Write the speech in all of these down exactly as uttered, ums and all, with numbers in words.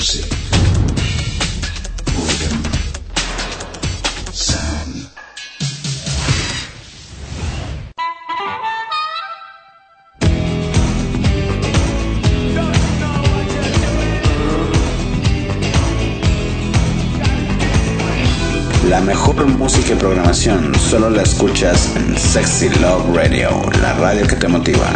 Music. Boredom. Sound. La mejor música y programación solo la escuchas en Sexy Love Radio, la radio que te motiva.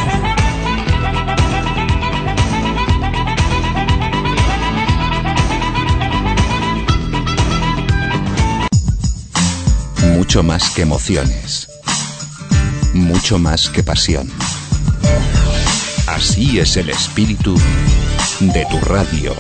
Mucho más que emociones, mucho más que pasión. Así es el espíritu de tu radio.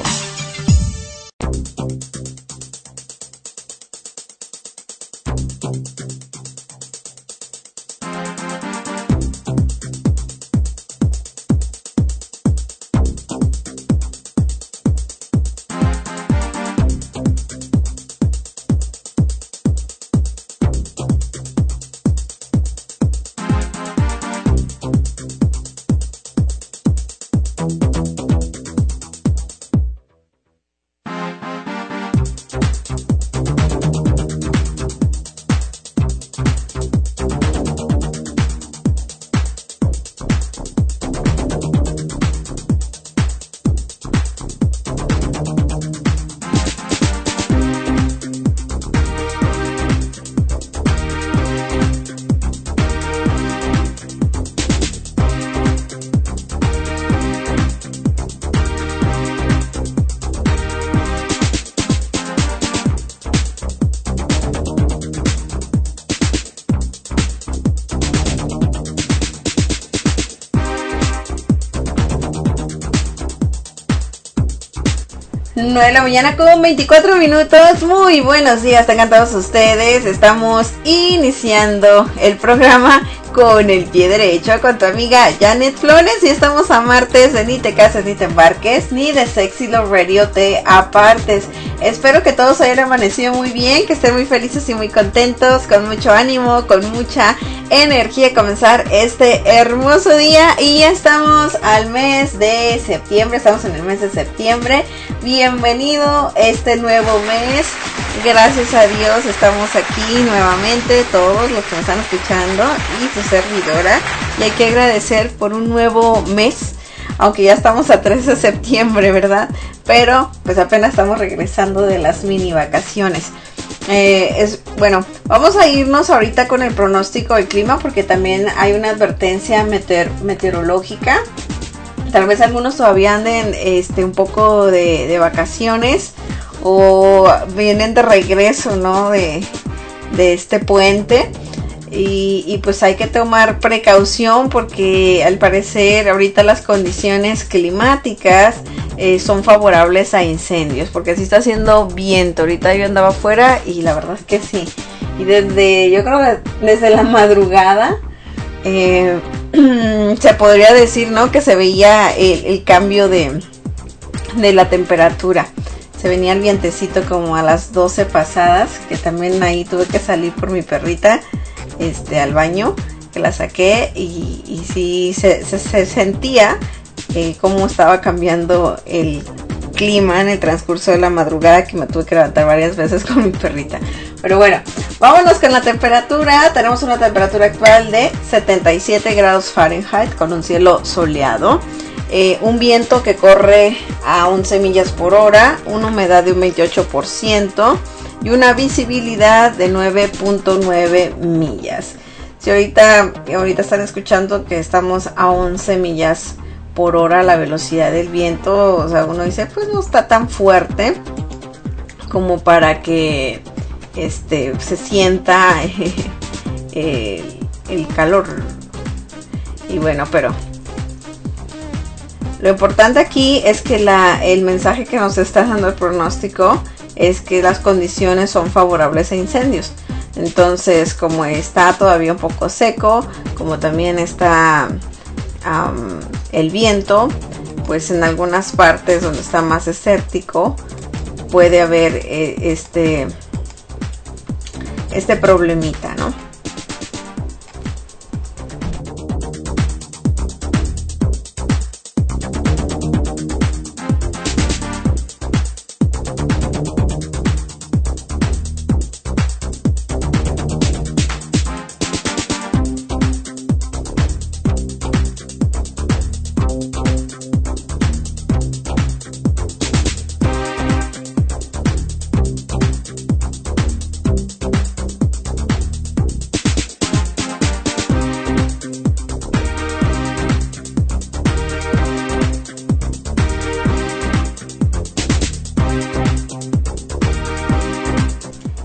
nueve de la mañana con veinticuatro minutos. Muy buenos días, tengan todos ustedes. Estamos iniciando el programa con el pie derecho con tu amiga Janet Flores y estamos a martes de Ni te cases ni te embarques, ni de Sexy Love Radio te apartes. Espero que todos hayan amanecido muy bien, que estén muy felices y muy contentos, con mucho ánimo, con mucha energía a comenzar este hermoso día. Y ya estamos al mes de septiembre, estamos en el mes de septiembre. Bienvenido este nuevo mes. Gracias a Dios estamos aquí nuevamente, todos los que me están escuchando y su servidora. Y hay que agradecer por un nuevo mes, aunque ya estamos a tres de septiembre, ¿verdad? Pero pues apenas estamos regresando de las mini vacaciones. Eh, es bueno, vamos a irnos ahorita con el pronóstico del clima porque también hay una advertencia meteor- meteorológica. Tal vez algunos todavía anden este, un poco de, de vacaciones o vienen de regreso, ¿no? De, de este puente. Y, y pues hay que tomar precaución porque al parecer ahorita las condiciones climáticas eh, son favorables a incendios, porque sí está haciendo viento. Ahorita yo andaba afuera y la verdad es que sí. Y desde, yo creo que desde la madrugada eh, se podría decir, ¿no? Que se veía el, el cambio de, de la temperatura. Se venía el vientecito como a las doce pasadas, que también ahí tuve que salir por mi perrita este al baño, que la saqué y, y sí se, se, se sentía eh, cómo estaba cambiando el clima en el transcurso de la madrugada, que me tuve que levantar varias veces con mi perrita. Pero bueno, vámonos con la temperatura. Tenemos una temperatura actual de setenta y siete grados Fahrenheit con un cielo soleado. Eh, un viento que corre a once millas por hora, una humedad de un veintiocho por ciento y una visibilidad de nueve punto nueve millas. Si ahorita, ahorita están escuchando que estamos a once millas por hora la velocidad del viento, o sea, uno dice, pues no está tan fuerte como para que este se sienta eh, el, el calor. Y bueno, pero lo importante aquí es que la, el mensaje que nos está dando el pronóstico es que las condiciones son favorables a incendios. Entonces, como está todavía un poco seco, como también está um, el viento, pues en algunas partes donde está más desértico puede haber eh, este, este problemita, ¿no?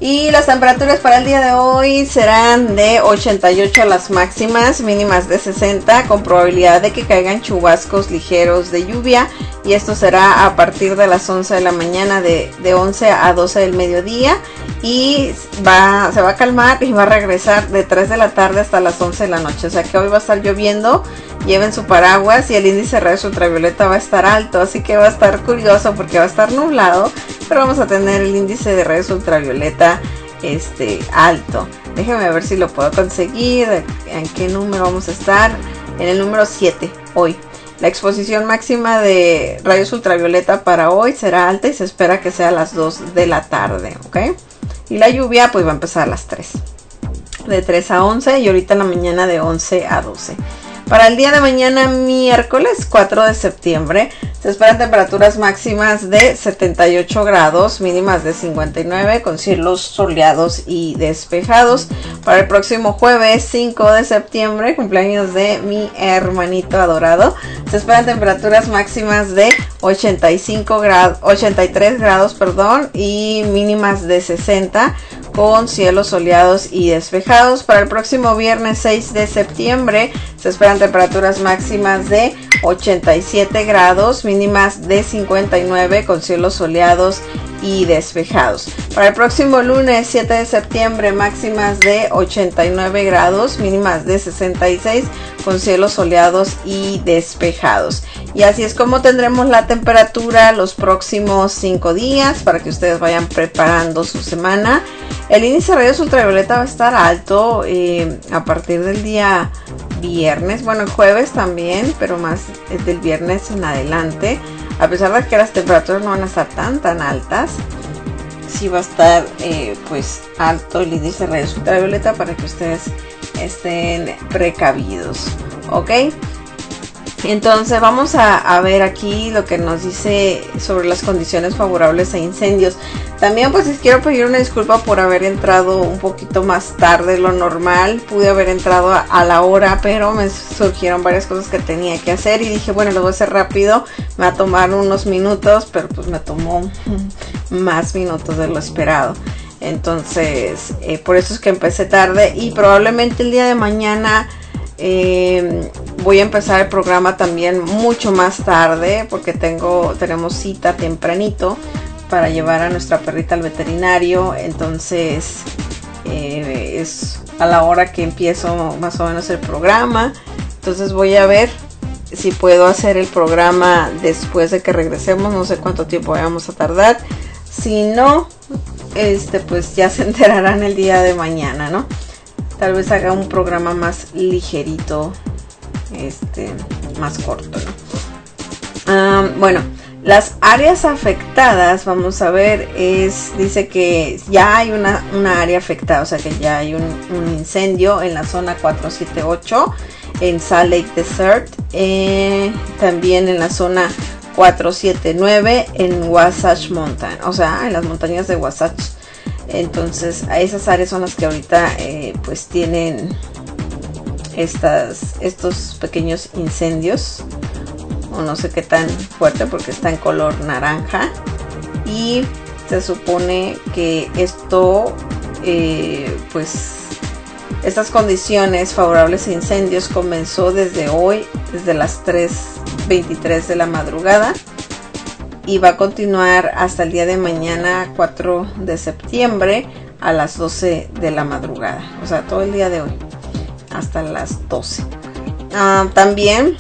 Y las temperaturas para el día de hoy serán de ochenta y ocho las máximas, mínimas de sesenta, con probabilidad de que caigan chubascos ligeros de lluvia. Y esto será a partir de las once de la mañana, de, de once a doce del mediodía. Y va, se va a calmar y va a regresar de tres de la tarde hasta las once de la noche. O sea que hoy va a estar lloviendo, lleven su paraguas y el índice de rayos ultravioleta va a estar alto. Así que va a estar curioso porque va a estar nublado, pero vamos a tener el índice de rayos ultravioleta este alto. Déjenme ver si lo puedo conseguir. ¿En qué número vamos a estar? En el número siete hoy. La exposición máxima de rayos ultravioleta para hoy será alta y se espera que sea a las dos de la tarde, ¿ok? Y la lluvia pues va a empezar a las tres. De tres a once y ahorita en la mañana de once a doce. Para el día de mañana, miércoles cuatro de septiembre, se esperan temperaturas máximas de setenta y ocho grados, mínimas de cincuenta y nueve, con cielos soleados y despejados. Para el próximo jueves cinco de septiembre, cumpleaños de mi hermanito adorado, se esperan temperaturas máximas de ochenta y cinco grados, ochenta y tres grados, perdón, y mínimas de sesenta, con cielos soleados y despejados. Para el próximo viernes seis de septiembre, se esperan temperaturas máximas de ochenta y siete grados, mínimas de cincuenta y nueve, con cielos soleados y despejados. Para el próximo lunes siete de septiembre, máximas de ochenta y nueve grados, mínimas de sesenta y seis, con cielos soleados y despejados. Y así es como tendremos la temperatura los próximos cinco días para que ustedes vayan preparando su semana. El índice de rayos ultravioleta va a estar alto eh, a partir del día viernes, bueno, el jueves también, pero más del viernes en adelante. A pesar de que las temperaturas no van a estar tan tan altas, sí va a estar eh, pues alto el índice de rayos ultravioleta para que ustedes estén precavidos, ¿ok? Entonces vamos a, a ver aquí lo que nos dice sobre las condiciones favorables a incendios. También pues les quiero pedir una disculpa por haber entrado un poquito más tarde de lo normal. Pude haber entrado a, a la hora, pero me surgieron varias cosas que tenía que hacer y dije, bueno, lo voy a hacer rápido. Me va a tomar unos minutos, pero pues me tomó más minutos de lo esperado. Entonces eh, por eso es que empecé tarde y probablemente el día de mañana Eh, voy a empezar el programa también mucho más tarde porque tengo tenemos cita tempranito para llevar a nuestra perrita al veterinario. Entonces eh, es a la hora que empiezo más o menos el programa. Entonces voy a ver si puedo hacer el programa después de que regresemos. No sé cuánto tiempo vamos a tardar. Si no, este pues ya se enterarán el día de mañana, ¿no? Tal vez haga un programa más ligerito, este, más corto, ¿no? Um, bueno, las áreas afectadas, vamos a ver, es, dice que ya hay una, una área afectada, o sea que ya hay un, un incendio en la zona cuatro siete ocho, en Salt Lake Desert, eh, también en la zona cuatro siete nueve, en Wasatch Mountain, o sea, en las montañas de Wasatch. Entonces a esas áreas son las que ahorita eh, pues tienen estas, estos pequeños incendios, o no sé qué tan fuerte porque está en color naranja, y se supone que esto eh, pues estas condiciones favorables a incendios comenzó desde hoy, desde las tres veintitrés de la madrugada, y va a continuar hasta el día de mañana cuatro de septiembre a las doce de la madrugada, o sea todo el día de hoy hasta las doce. Uh, también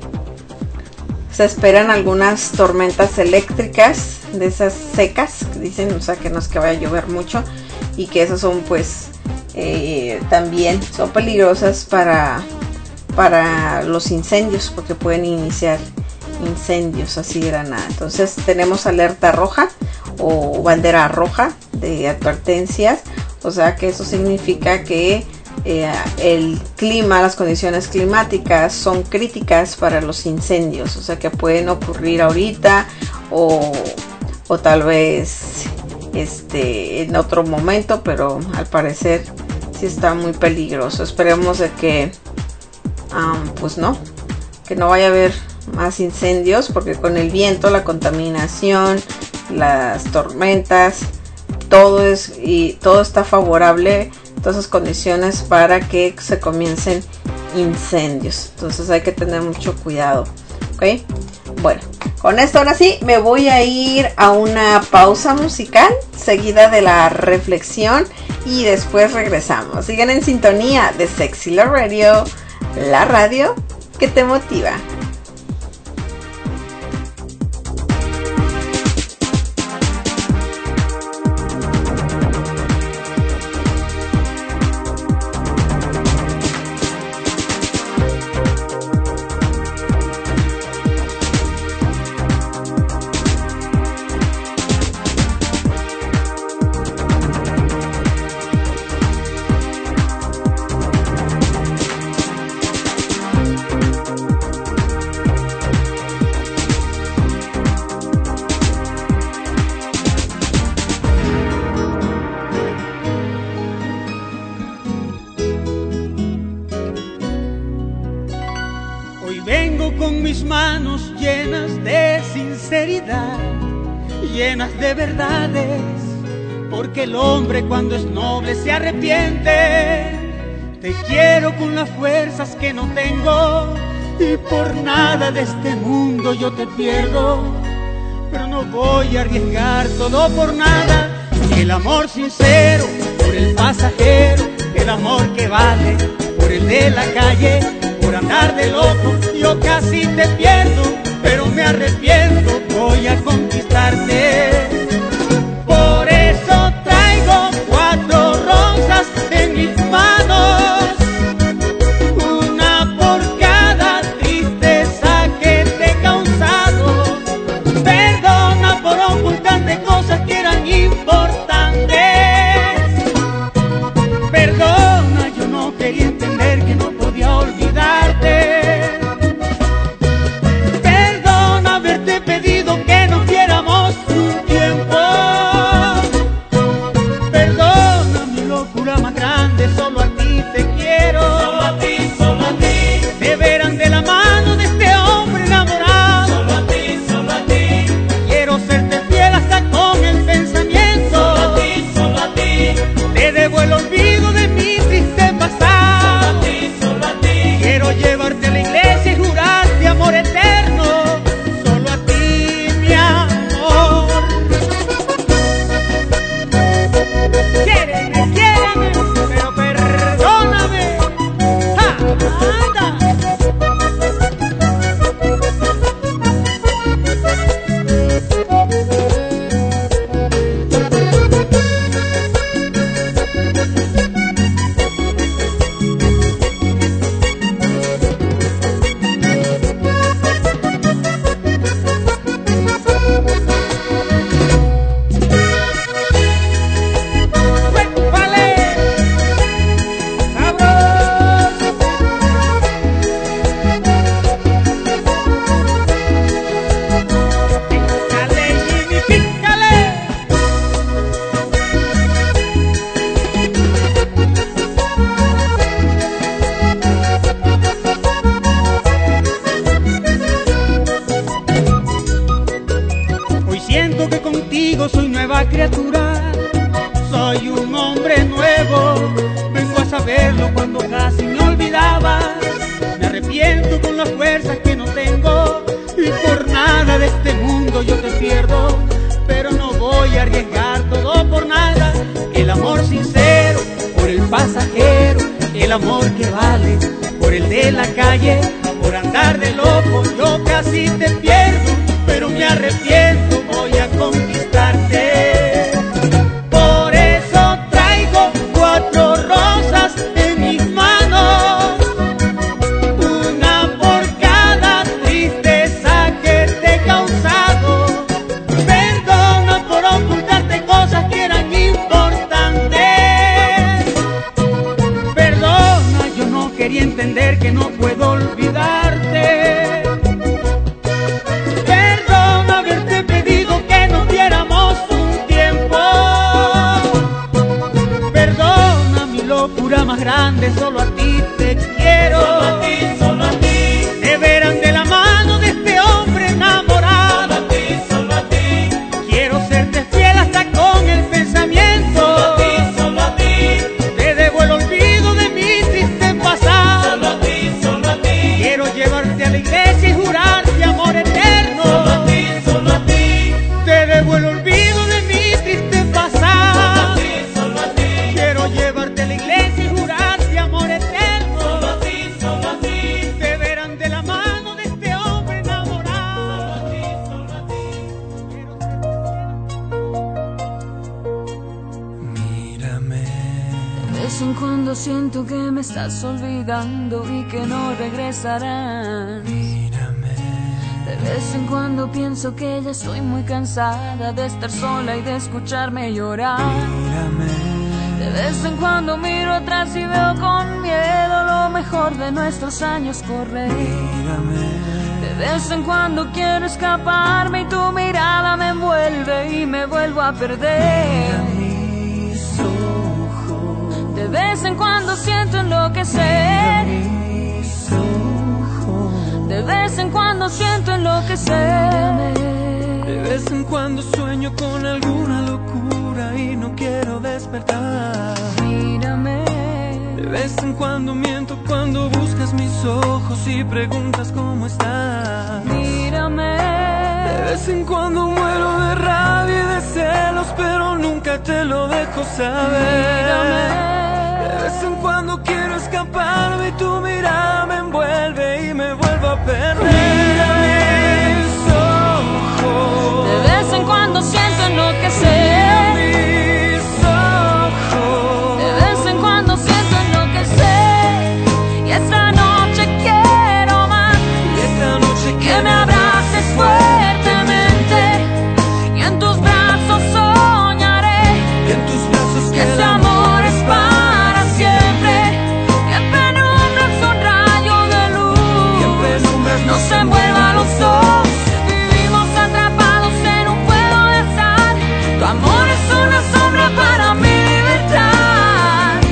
se esperan algunas tormentas eléctricas de esas secas que dicen, o sea que no es que vaya a llover mucho, y que esas son pues eh, también son peligrosas para para los incendios porque pueden iniciar incendios así de la nada. Entonces tenemos alerta roja o bandera roja de advertencias, o sea que eso significa que eh, el clima, las condiciones climáticas son críticas para los incendios, o sea que pueden ocurrir ahorita o, o tal vez este en otro momento, pero al parecer sí está muy peligroso. Esperemos de que um, pues no, que no vaya a haber más incendios, porque con el viento, la contaminación, las tormentas, todo es y todo está favorable, todas esas condiciones para que se comiencen incendios. Entonces hay que tener mucho cuidado, ¿ok? Bueno, con esto ahora sí me voy a ir a una pausa musical seguida de la reflexión y después regresamos. Sigan en sintonía de Sexy Love Radio, la radio que te motiva. Llenas de verdades, porque el hombre cuando es noble se arrepiente. Te quiero con las fuerzas que no tengo y por nada de este mundo yo te pierdo, pero no voy a arriesgar todo por nada. El amor sincero por el pasajero, el amor que vale por el de la calle, por andar de loco yo casi te pierdo, pero me arrepiento, voy a conquistarte. Por eso traigo cuatro rosas en mis manos, una por cada tristeza que te he causado. Perdona por ocultarte cosas que eran importantes. Perdona, yo no quería entender que no podía olvidarte. El amor que vale por el de la calle, por andar de loco yo casi te pierdo, pero me arrepiento, voy a conquistarte. Por eso traigo cuatro rosas en mis manos, una por cada tristeza que te he causado. Perdona por ocultarte cosas que eran importantes. Perdona, yo no quería entender que no puedo olvidarte. Perdona haberte vez en cuando siento que me estás olvidando y que no regresarás. Mírame. De vez en cuando pienso que ya estoy muy cansada de estar sola y de escucharme llorar. Mírame. De vez en cuando miro atrás y veo con miedo lo mejor de nuestros años correr. Mírame. De vez en cuando quiero escaparme y tu mirada me envuelve y me vuelvo a perder. Mira mis ojos. De vez en cuando siento enloquecer. Mira mis ojos. De vez en cuando siento enloquecer. De vez en cuando sueño con alguna locura y no quiero despertar. Mírame. De vez en cuando miento cuando buscas mis ojos y preguntas cómo estás. Mírame. De vez en cuando muero de rabia y de celos, pero nunca te lo dejo saber. Mírame. De vez en cuando quiero escaparme y tu mirada me envuelve y me vuelvo a perder. Mis ojos. De vez en cuando siento enloquecer. Mis ojos. De vez en cuando siento enloquecer. Y esta noche quiero más. Y esta noche Que me abraces fuertemente. Y en tus brazos soñaré. Y en tus brazos Que ese amor es para siempre. Que en penumbras un rayo de luz. Que en penumbras no se envuelvan los dos. Vivimos atrapados en un juego de azar. Tu amor es una sombra para mi libertad.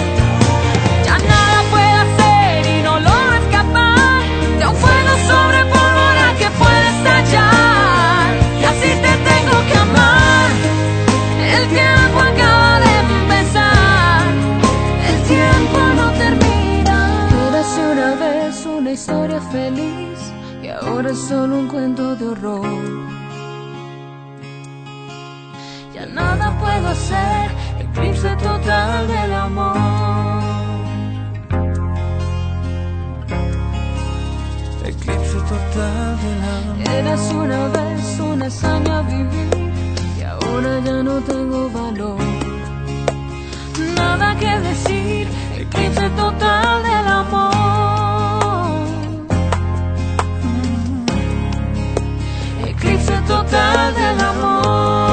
Ya nada puedo hacer y no logro escapar de un fuego sobre pólvora que puede estallar. Y así te tengo que amar. El tiempo acaba de empezar. El tiempo no termina. Érase una vez una historia feliz y ahora es solo un cuento de horror. Ya nada puedo hacer, eclipse total del amor. Eclipse total del amor. Eras una vez una hazaña vivir y ahora ya no tengo valor. Nada que decir, eclipse total del amor. Eclipse total del amor.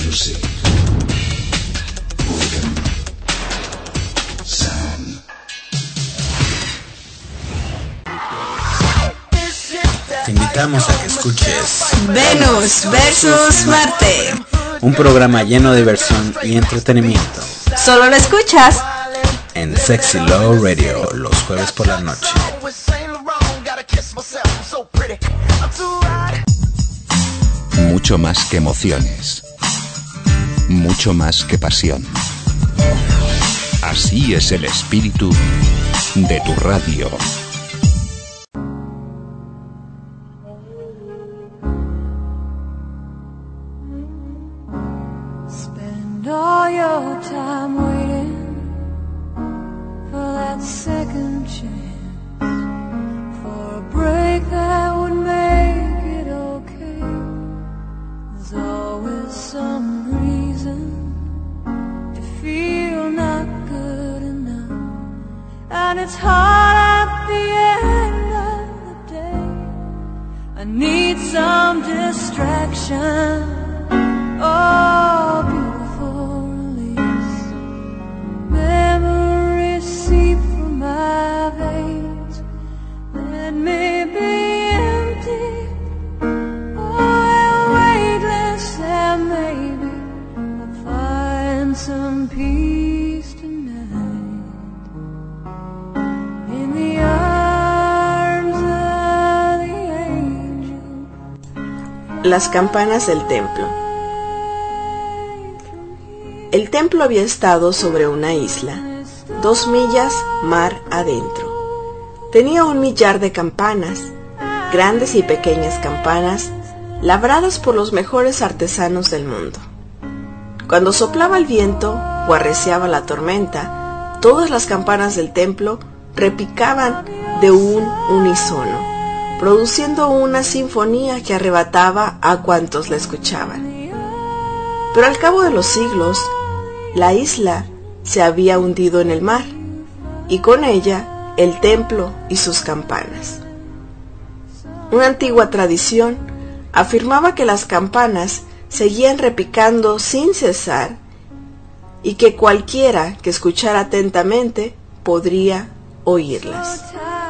music, rhythm, sound. Te invitamos a que escuches Venus versus Marte. un programa lleno de diversión y entretenimiento Solo lo escuchas en Sexy Love Radio los jueves por la noche. Mucho más que emociones, mucho más que pasión. Así es el espíritu de tu radio. Spend all your time waiting for that second chance, for a break that would make it okay. There's always some reason to feel not good enough, and it's hard at the end of the day. I need some distraction. Oh, beautiful release. Memories seep from my veins. Let me be empty. Oh, weightless, and maybe I'll find some peace tonight in the arms of the angel. Las campanas del templo. El templo había estado sobre una isla, dos millas mar adentro. Tenía un millar de campanas, grandes y pequeñas campanas, labradas por los mejores artesanos del mundo. Cuando soplaba el viento o arreciaba la tormenta, todas las campanas del templo repicaban de un unísono, produciendo una sinfonía que arrebataba a cuantos la escuchaban. Pero al cabo de los siglos, la isla se había hundido en el mar, y con ella el templo y sus campanas. Una antigua tradición afirmaba que las campanas seguían repicando sin cesar y que cualquiera que escuchara atentamente podría oírlas.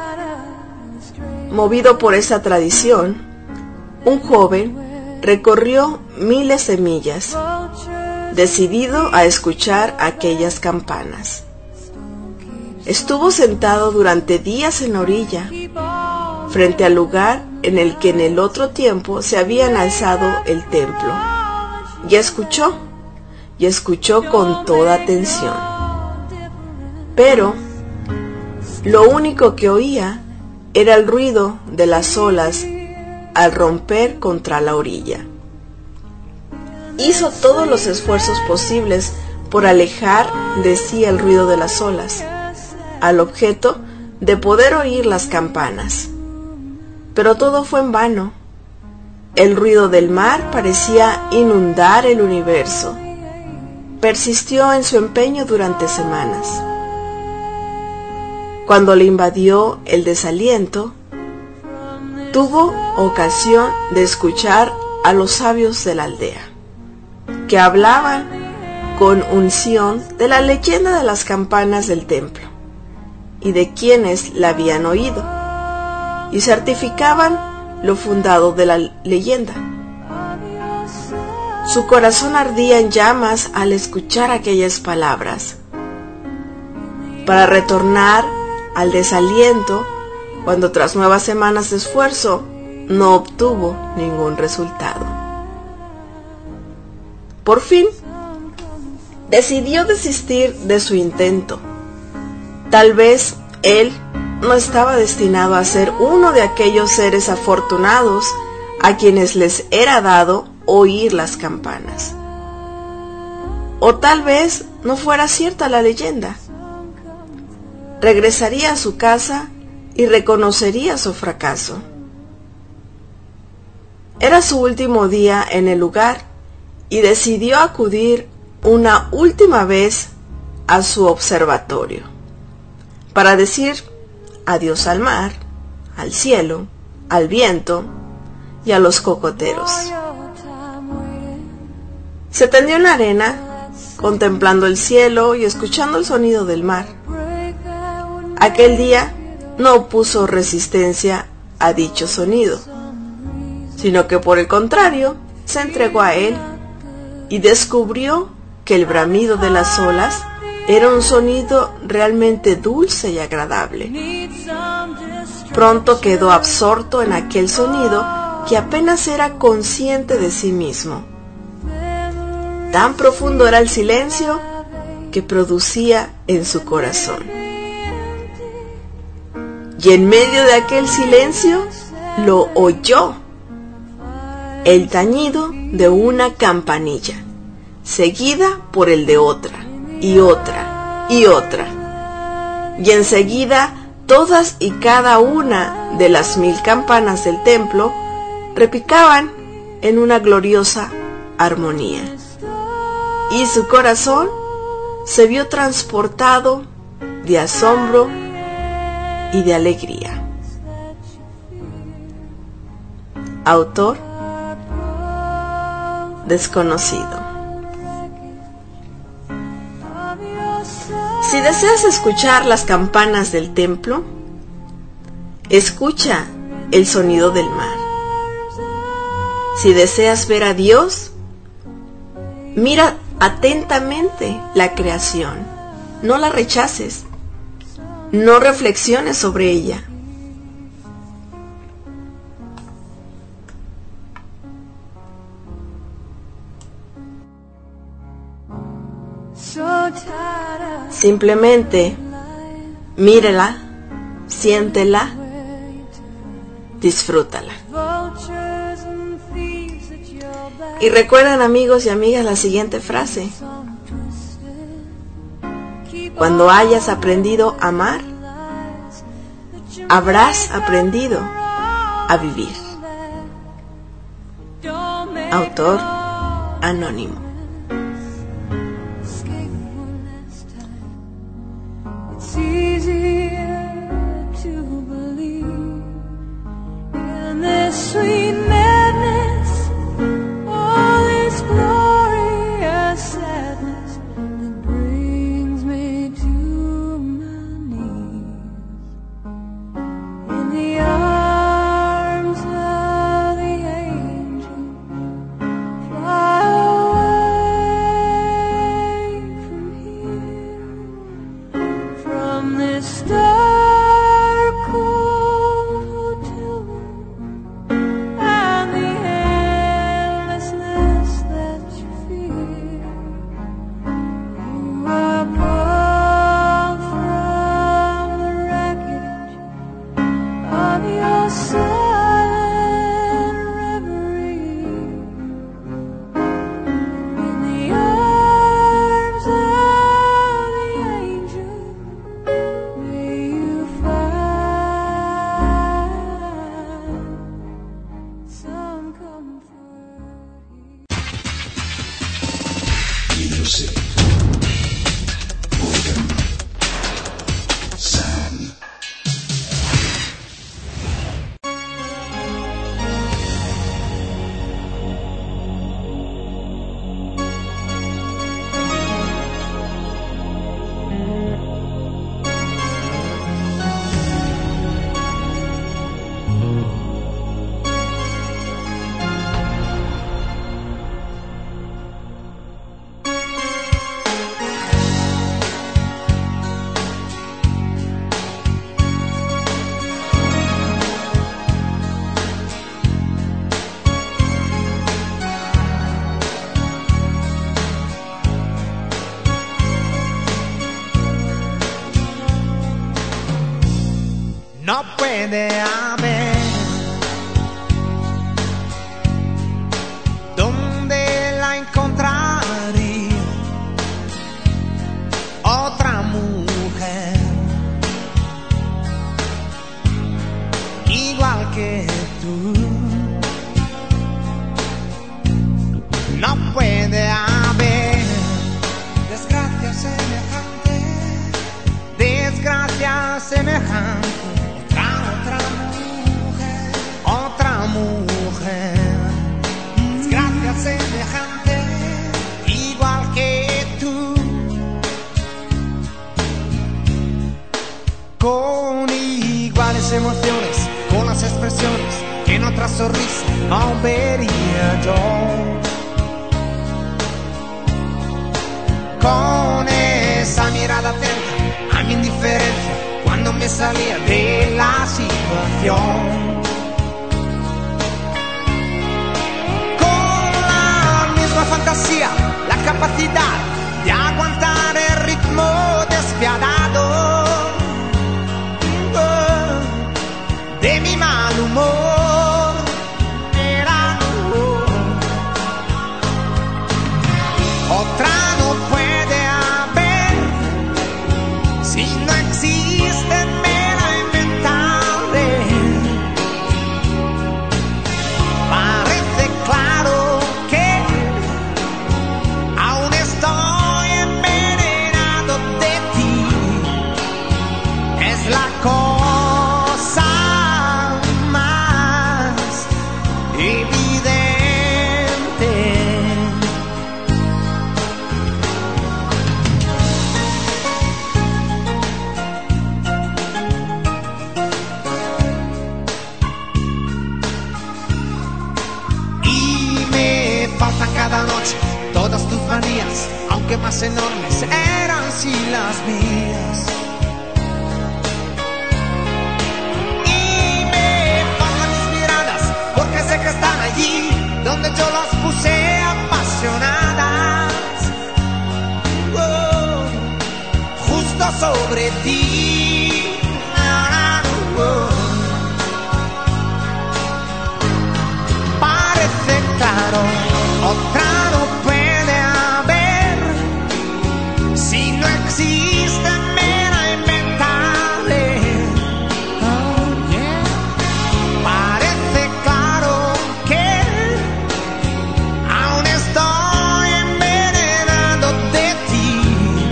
Movido por esa tradición, un joven recorrió miles de millas, decidido a escuchar aquellas campanas. Estuvo sentado durante días en la orilla, frente al lugar en el que en el otro tiempo se habían alzado el templo, y escuchó, y escuchó con toda atención. Pero lo único que oía era el ruido de las olas al romper contra la orilla. Hizo todos los esfuerzos posibles por alejar de sí el ruido de las olas, al objeto de poder oír las campanas. Pero todo fue en vano. El ruido del mar parecía inundar el universo. Persistió en su empeño durante semanas. Cuando le invadió el desaliento, tuvo ocasión de escuchar a los sabios de la aldea, que hablaban con unción de la leyenda de las campanas del templo y de quienes la habían oído, y certificaban lo fundado de la leyenda. Su corazón ardía en llamas al escuchar aquellas palabras. Para retornar al desaliento, cuando tras nuevas semanas de esfuerzo no obtuvo ningún resultado. Por fin, decidió desistir de su intento. Tal vez él no estaba destinado a ser uno de aquellos seres afortunados a quienes les era dado oír las campanas. O tal vez no fuera cierta la leyenda. Regresaría a su casa y reconocería su fracaso. Era su último día en el lugar y decidió acudir una última vez a su observatorio para decir adiós al mar, al cielo, al viento y a los cocoteros. Se tendió en la arena, contemplando el cielo y escuchando el sonido del mar. Aquel día no opuso resistencia a dicho sonido, sino que por el contrario se entregó a él y descubrió que el bramido de las olas era un sonido realmente dulce y agradable. Pronto quedó absorto en aquel sonido que apenas era consciente de sí mismo. Tan profundo era el silencio que producía en su corazón. Y en medio de aquel silencio lo oyó, el tañido de una campanilla, seguida por el de otra, y otra, y otra. Y enseguida todas y cada una de las mil campanas del templo repicaban en una gloriosa armonía. Y su corazón se vio transportado de asombro y de alegría. Autor desconocido. Si deseas escuchar las campanas del templo, escucha el sonido del mar. Si deseas ver a Dios, mira atentamente la creación. No la rechaces. No reflexiones sobre ella. Simplemente mírela, siéntela, disfrútala. Y recuerden, amigos y amigas, la siguiente frase: cuando hayas aprendido a amar, habrás aprendido a vivir. Autor anónimo. Sweet madness, all this glorious sadness that brings me to my knees in the arms of the angel. Fly away from here, from this dark cold hotel room. No puede haber donde la encontraría otra mujer igual que tú. No puede haber desgracia semejante, desgracia semejante. Otra otra sonrisa no vería yo. Con esa mirada atenta a mi indiferencia cuando me salía de la situación. Con la misma fantasía, la capacidad de aguantar el ritmo despiadado de mi mal humor. Era otra no puede haber, si no existe me la inventaré. Parece claro que aún estoy envenenado de ti. Es la cosa más evidente. Y me faltan cada noche todas tus manías, aunque más enormes eran si las mías. Y me faltan tus miradas, porque sé que están allí donde yo las puse apasionadas. Oh, justo sobre ti. Oh, parece claro, otra no puede haber, si no existe me la inventaré. Oh, yeah. Parece claro que aún estoy envenenado de ti.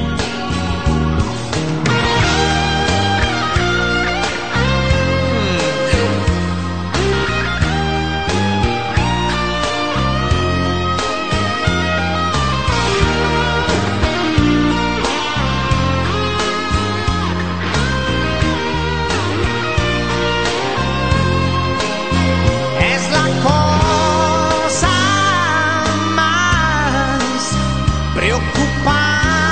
Es la cosa más preocupante.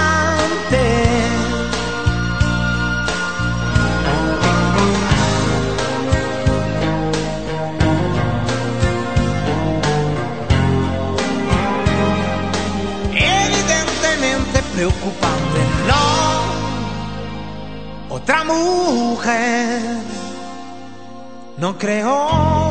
Evidentemente preocupante. No, otra mujer no creo.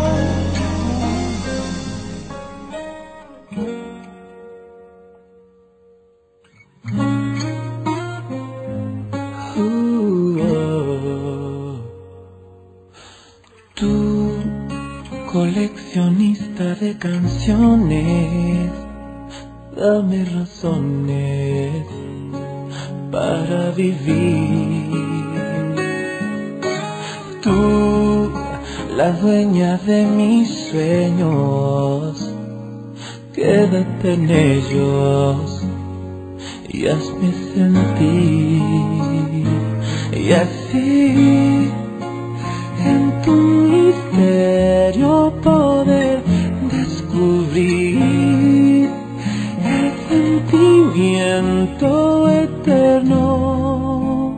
Tú, coleccionista de canciones, dame razones para vivir. Tú, la dueña de mis sueños, quédate en ellos y hazme sentir. Y así en tu misterio poder descubrir el sentimiento eterno.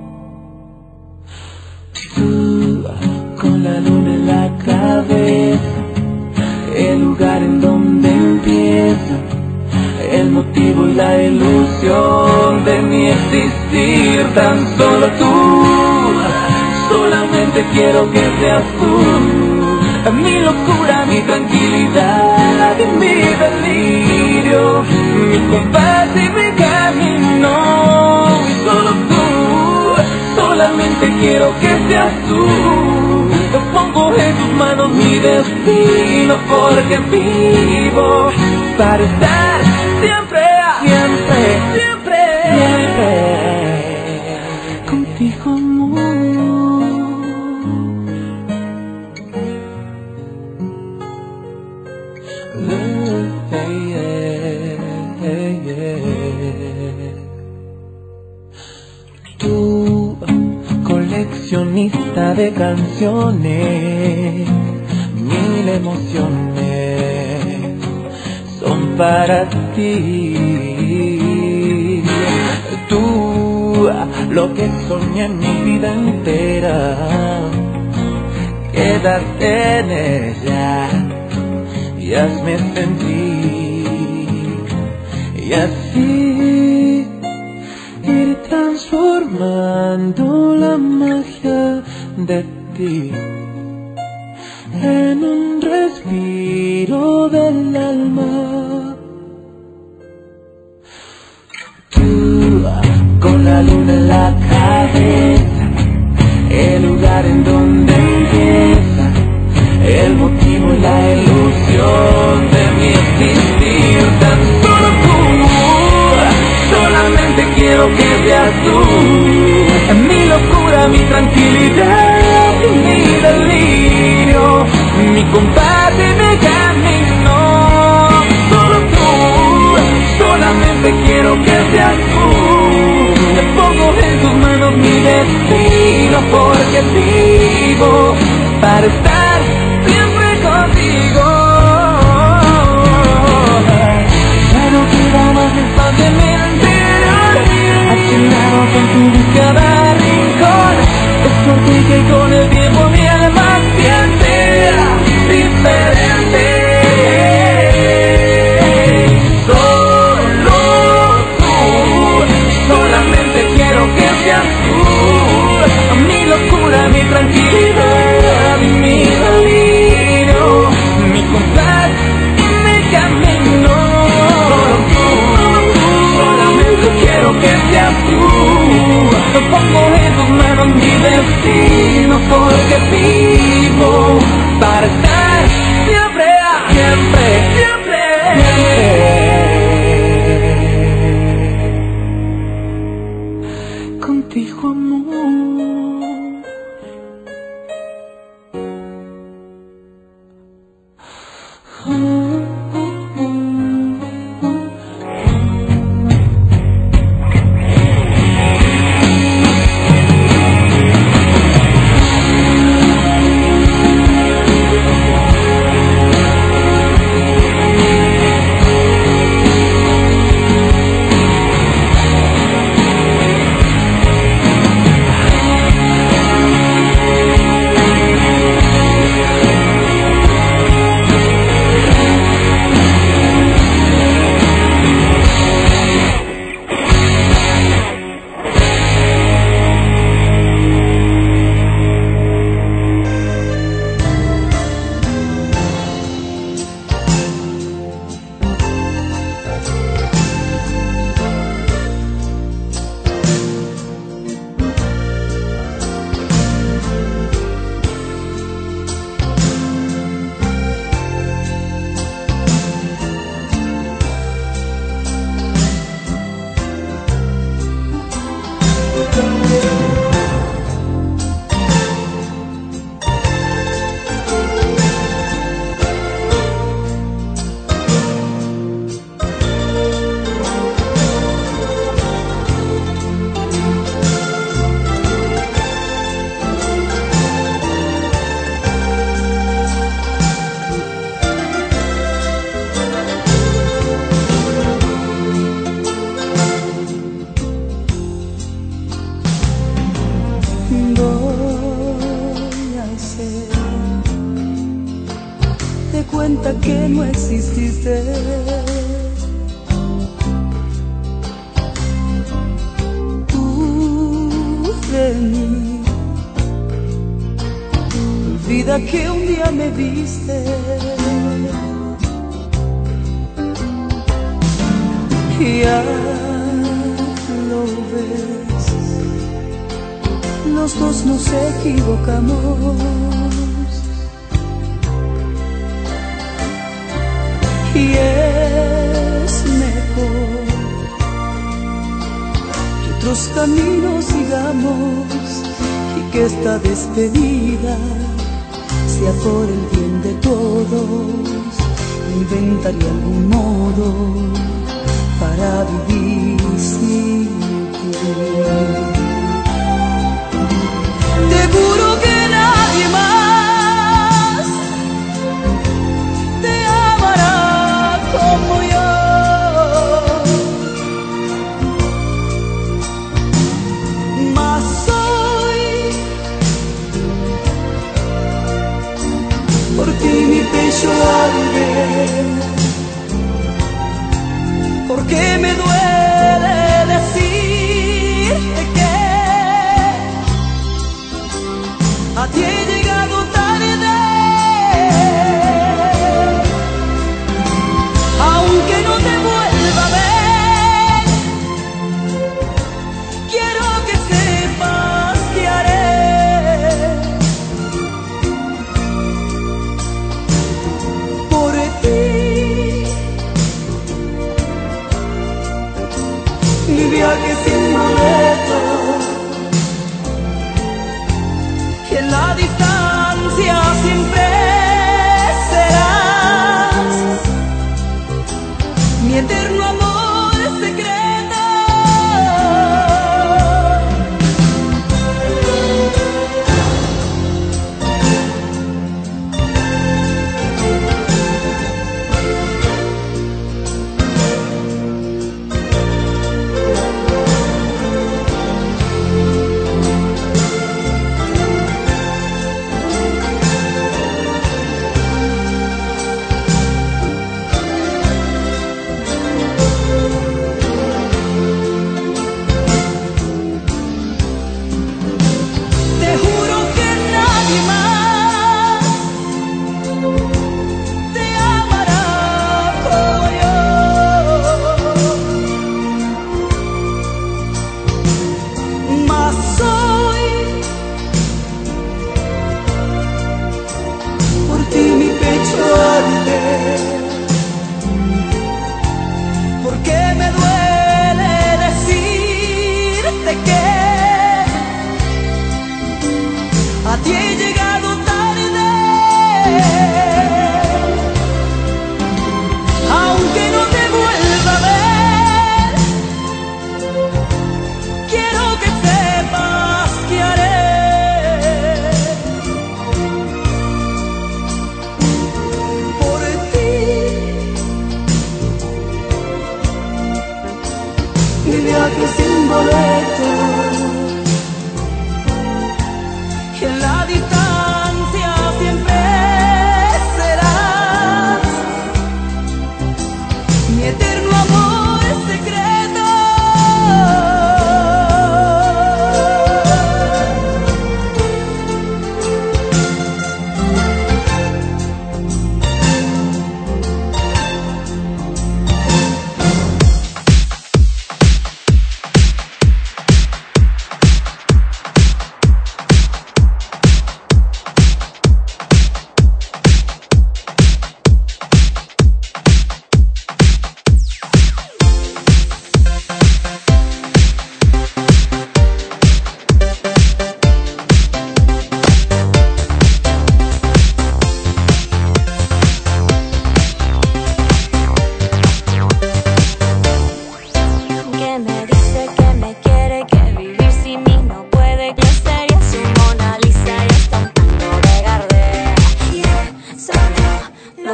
Tú, con la luna en la cabeza, el lugar en donde empieza el motivo y la ilusión de mi existir. Tan solo tú, solamente quiero que seas tú, mi locura, mi tranquilidad y mi delirio, mi compás y mi camino. Y solo tú, solamente quiero que seas tú. Yo pongo en tus manos mi destino, porque vivo para estar siempre, siempre, siempre, siempre contigo, amor. Hey, yeah, hey, yeah. Tú, coleccionista de canciones, mi mil emociones son para ti. Tú, lo que soñé mi vida entera, quédate en ella y hazme sentir, y así ir transformando la magia de ti en un respiro del alma. Tú, con la luna en la cabeza, el lugar en donde empieza el motivo y la ilusión de mi existir. Tan solo tú, solamente quiero que seas tú, mi locura, mi tranquilidad, mi delirio, mi compás y mi camino. Solo tú, solamente quiero que seas tú. Te pongo en tus manos mi destino, porque vivo para estar siempre contigo. Ya no queda más espacio en mi interior, asignado con tu cada rincón. Es por ti que con el tiempo mi alma siente diferente. Solo tú, solamente quiero que seas tú, mi locura, mi tranquilidad, mi delirio, mi compás y mi camino. Solamente quiero que seas tú. Pongo en tus manos mi destino, porque vivo para estar siempre, siempre, siempre, siempre contigo, amor.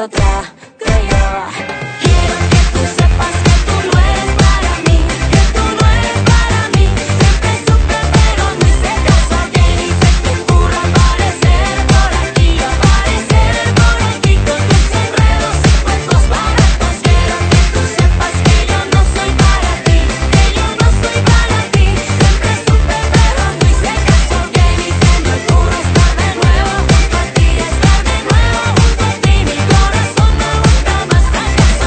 lo trago yo. Quiero que tú sepas que tú no eres para mí, que tú no eres para mí. Siempre supe pero no hice caso, que ni se te ocurra aparecer por aquí, aparecer por aquí con tus enredos y cuentos baratos. Quiero que tú sepas que yo no soy para ti, que yo no soy para ti. Siempre supe pero no hice caso, que ni se me ocurra estar de nuevo junto a ti, estar de nuevo junto a ti. Mi corazón no aguanta más fracaso.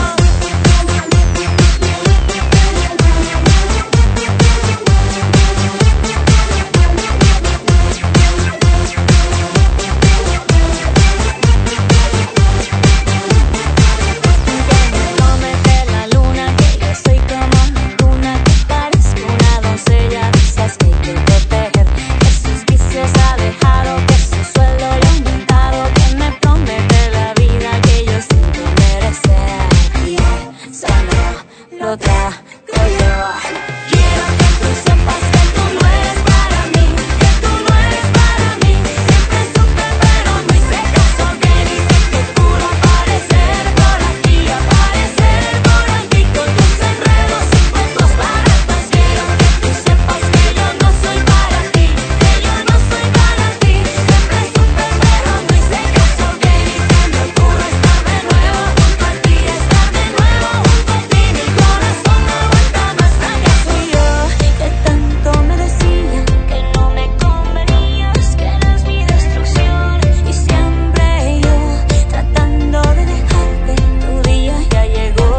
Promete la luna que yo soy como ninguna, que parezco una doncella de esas que hay que proteger. Que sus vicios ha dejado, que su sueldo le ha aumentado, que me promete la vida que yo siento merecer. Y eso no lo trago yo. Quiero que tú sepas que tú no eres para mí, que tú no eres para mí. Siempre supe pero no hice caso, que ni se te ocurra aparecer por aquí, aparecer por aquí con tus enredos y cuentos baratos. Quiero que tú sepas que yo no soy para ti, que yo no soy para ti. Siempre supe pero no hice caso, que ni se me ocurra estar de nuevo junto a ti, estar de nuevo junto a ti. Mi corazón no aguanta más fracaso. Y yo, que tanto me decían que no me convenías, que eras mi destrucción. Y siempre yo tratando de dejarte, tu día ya llegó.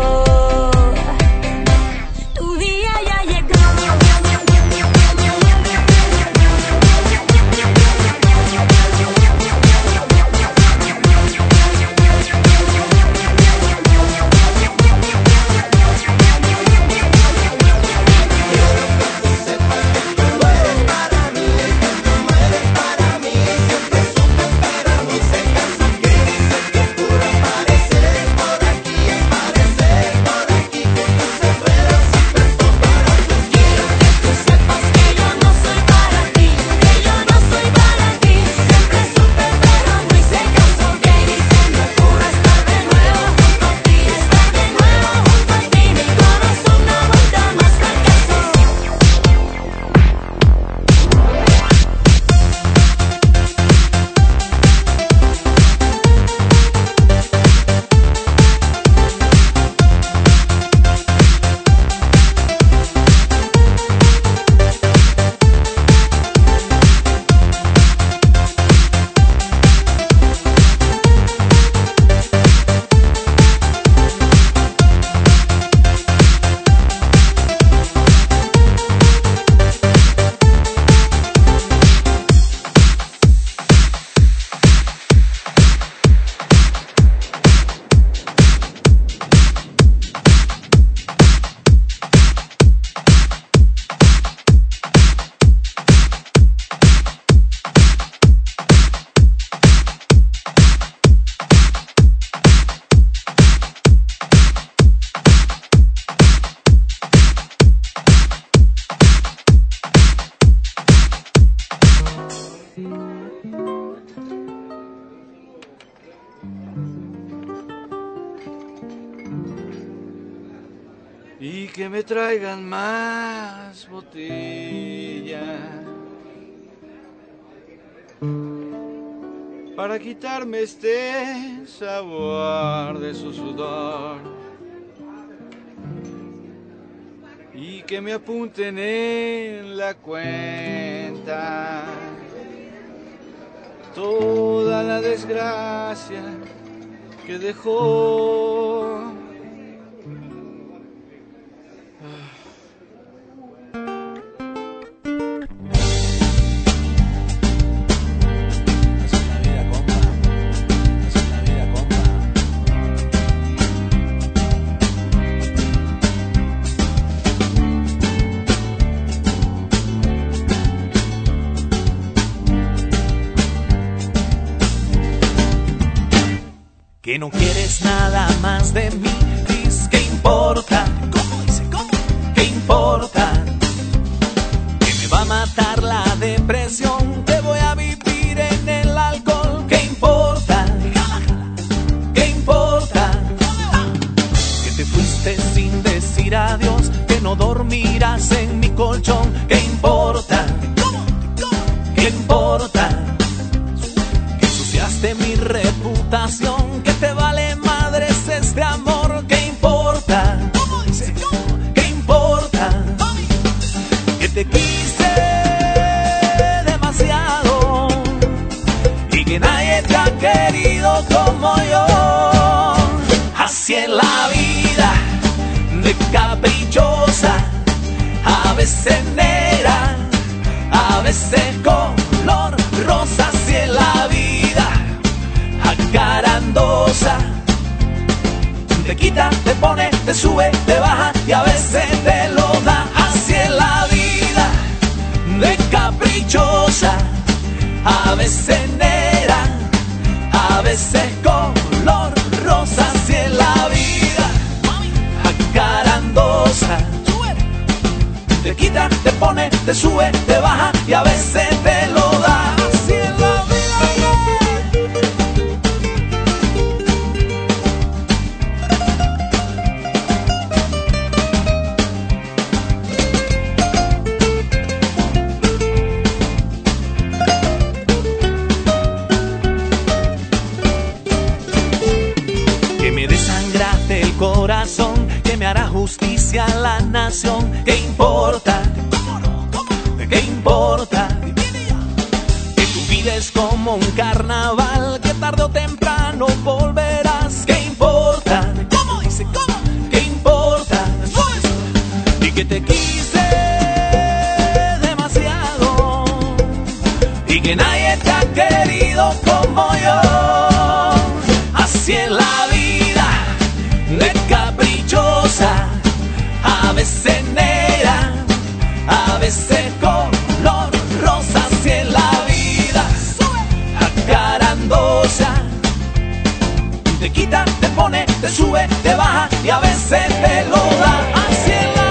Tu día ya llegó. Tú sepas que yo no soy para ti, que yo no soy para ti. Siempre supe pero no hice caso, que ni se me ocurra estar de nuevo junto a ti, estar de nuevo junto a ti. Mi corazón no aguanta más fracaso. Y que me traigan más botellas para quitarme este sabor de su sudor. Y que me apunten en la cuenta toda la desgracia que dejó. Que no quieres nada más de mí, dices que importa. ¿Cómo dice? ¿Cómo? ¿Qué importa? Que me va a matar la depresión, que voy a vivir en el alcohol. ¿Qué importa? ¿Qué importa? pedir a Dios que no dormirás en mi colchón. ¿Qué importa? ¿Qué importa? Que ensuciaste mi reputación, que te vale madres este amor. ¿Qué importa? ¿Qué importa? Que te quise demasiado y que nadie te ha querido como yo. Así es la vida, de caprichosa, a veces negra, a veces color rosa. Así es la vida, acarandosa, te quita, te pone, te sube, te baja y a veces te lo da. Así es la vida, de caprichosa, a veces negra, a veces color rosa. Así es la vida, acarandosa, te quita, te pone, te sube, te baja y a veces te lo da. Así es la vida. Corazón, que me hará justicia a la nación. ¿Qué importa? ¿Qué importa? Que tu vida es como un carnaval, que tarde o temprano volverás. ¿Qué importa? ¿Cómo dice? ¿Cómo? ¿Qué importa? Y que te quise demasiado y que nadie te ha querido como yo. Así es la vida, de caprichosa, a veces negra, a veces color rosa. Así es la vida, acarandosa, te quita, te pone, te sube, te baja y a veces te lo da. Así es la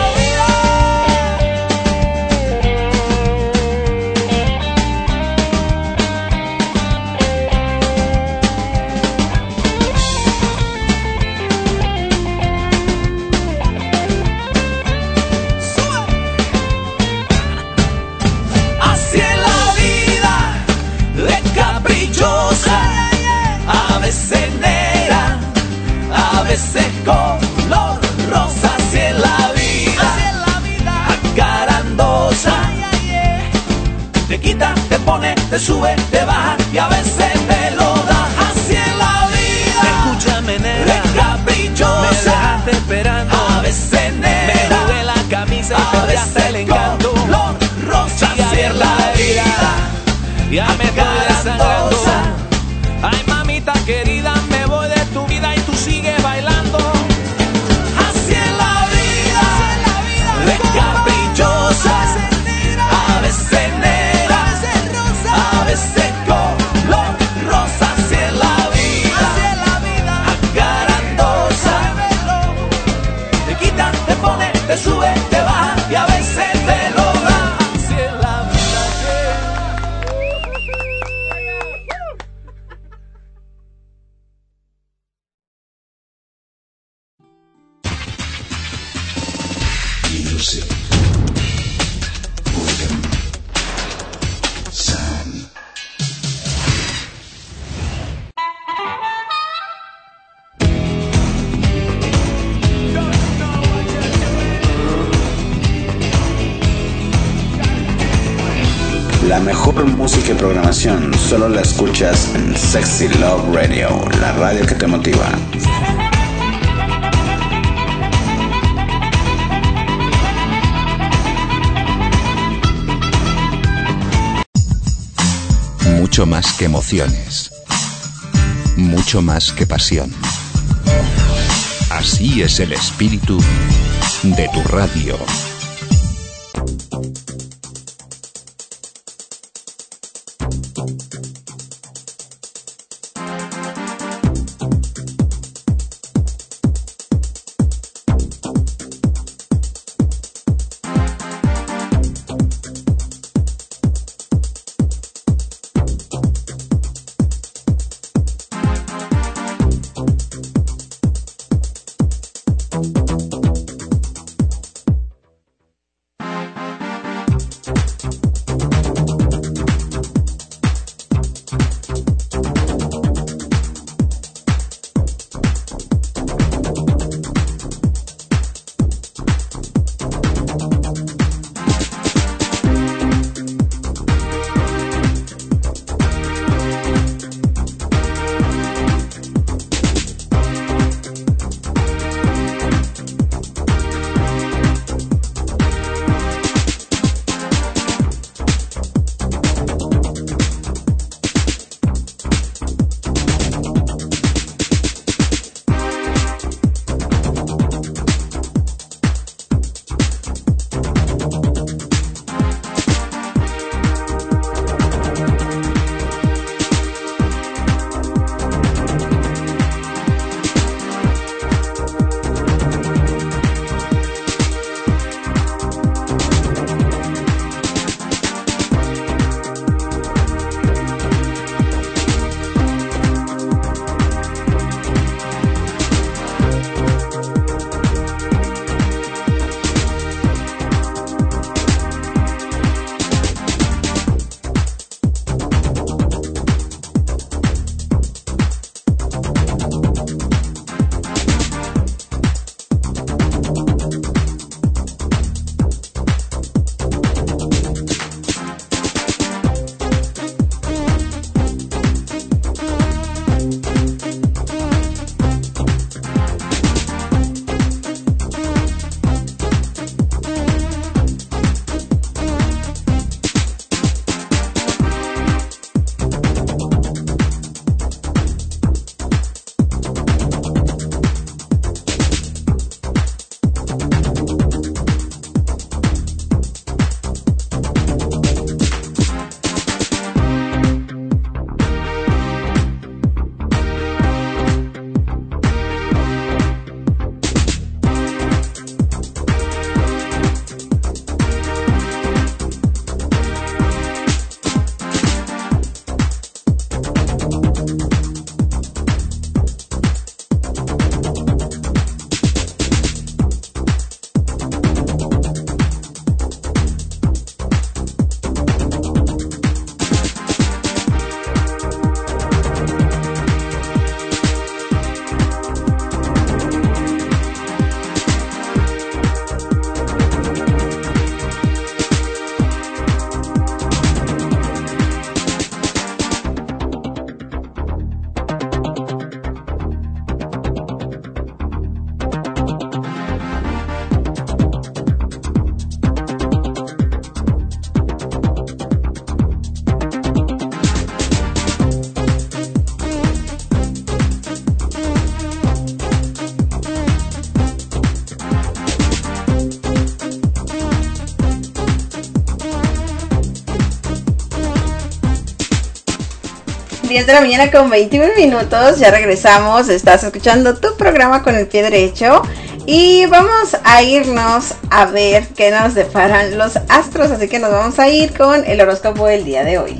a veces negra, a veces color rosa. Así es la vida, acarandosa, te quita, te pone, te sube, te baja y a veces te lo da. Así es la vida, escúchame negra, de caprichosa, me dejaste esperando, a veces negra, me jugué la camisa y perdiste el encanto. Color rosa. Así es la vida, ya me estoy desangrando. Ay, mamita querida, me voy de tu vida y tú sigues bailando. Así es la vida, de caprichosa, a veces negra, a veces color rosa. Así es la vida, acarandosa, te quita, te pone, te sube, te baja y a veces te lo da. Así es la vida. Music. Boredom. Sound. La mejor música y programación solo la escuchas en Sexy Love Radio, la radio que te motiva. Mucho más que emociones, mucho más que pasión. Así es el espíritu de tu radio. diez de la mañana con veintiún minutos, ya regresamos, estás escuchando tu programa con el pie derecho y vamos a irnos a ver qué nos deparan los astros, así que nos vamos a ir con el horóscopo del día de hoy.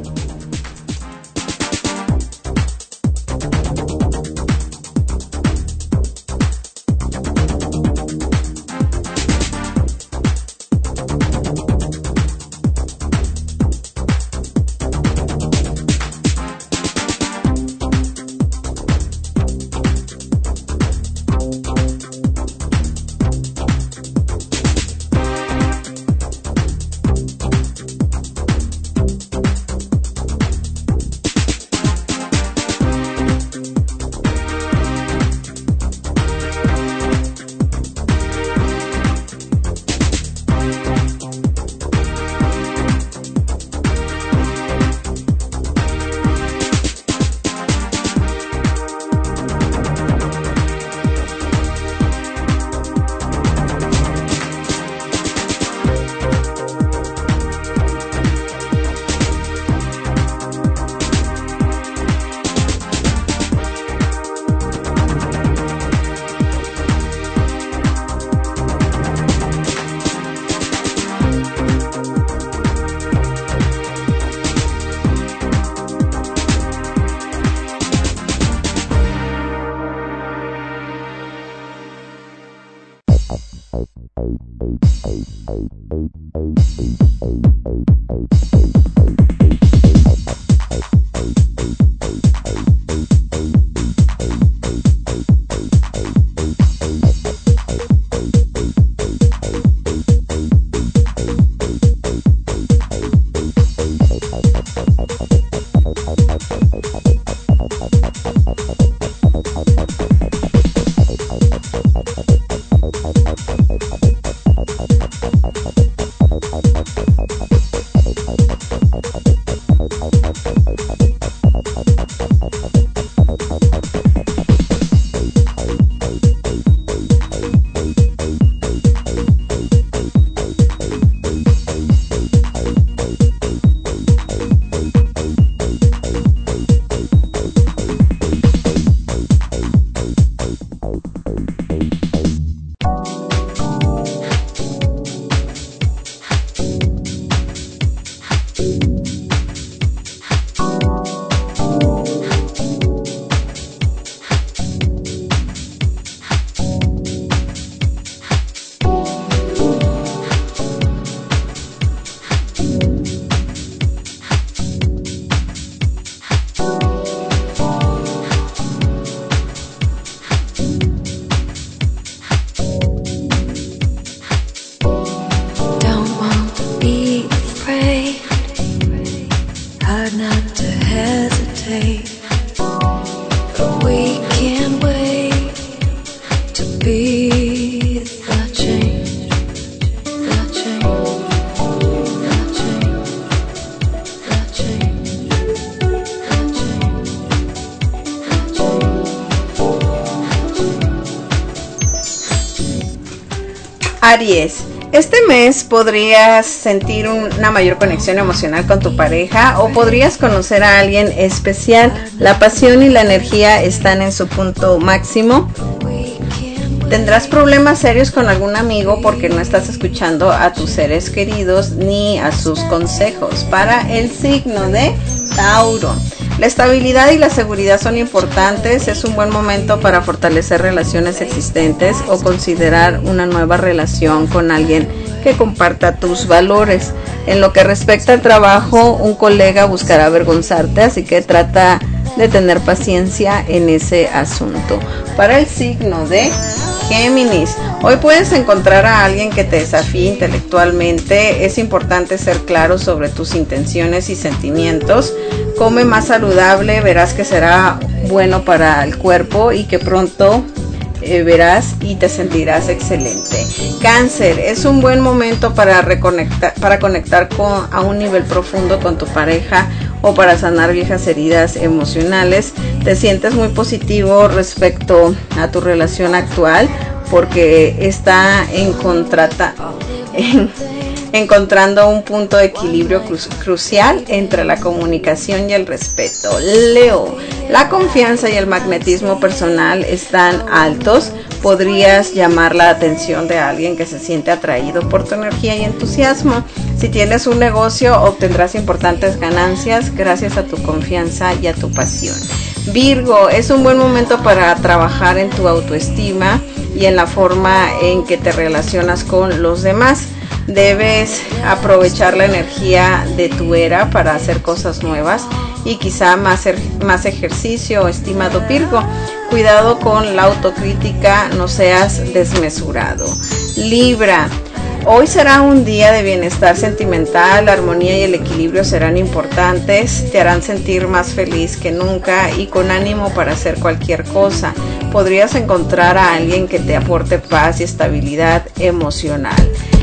Aries, este mes podrías sentir una mayor conexión emocional con tu pareja o podrías conocer a alguien especial. La pasión y la energía están en su punto máximo. Tendrás problemas serios con algún amigo porque no estás escuchando a tus seres queridos ni a sus consejos. Para el signo de Tauro, la estabilidad y la seguridad son importantes. Es un buen momento para fortalecer relaciones existentes o considerar una nueva relación con alguien que comparta tus valores. En lo que respecta al trabajo, un colega buscará avergonzarte, así que trata de tener paciencia en ese asunto. Para el signo de Géminis, hoy puedes encontrar a alguien que te desafíe intelectualmente. Es importante ser claro sobre tus intenciones y sentimientos. Come más saludable, verás que será bueno para el cuerpo y que pronto eh, verás y te sentirás excelente. Cáncer, es un buen momento para reconectar, para conectar con, a un nivel profundo con tu pareja o para sanar viejas heridas emocionales. Te sientes muy positivo respecto a tu relación actual porque está en contrata, en, encontrando un punto de equilibrio cru- crucial entre la comunicación y el respeto. Leo, la confianza y el magnetismo personal están altos. Podrías llamar la atención de alguien que se siente atraído por tu energía y entusiasmo. Si tienes un negocio, obtendrás importantes ganancias gracias a tu confianza y a tu pasión. Virgo, es un buen momento para trabajar en tu autoestima y en la forma en que te relacionas con los demás. Debes aprovechar la energía de tu era para hacer cosas nuevas y quizá más, er- más ejercicio, estimado Virgo. Cuidado con la autocrítica, no seas desmesurado. Libra, hoy será un día de bienestar sentimental, la armonía y el equilibrio serán importantes, te harán sentir más feliz que nunca y con ánimo para hacer cualquier cosa. Podrías encontrar a alguien que te aporte paz y estabilidad emocional.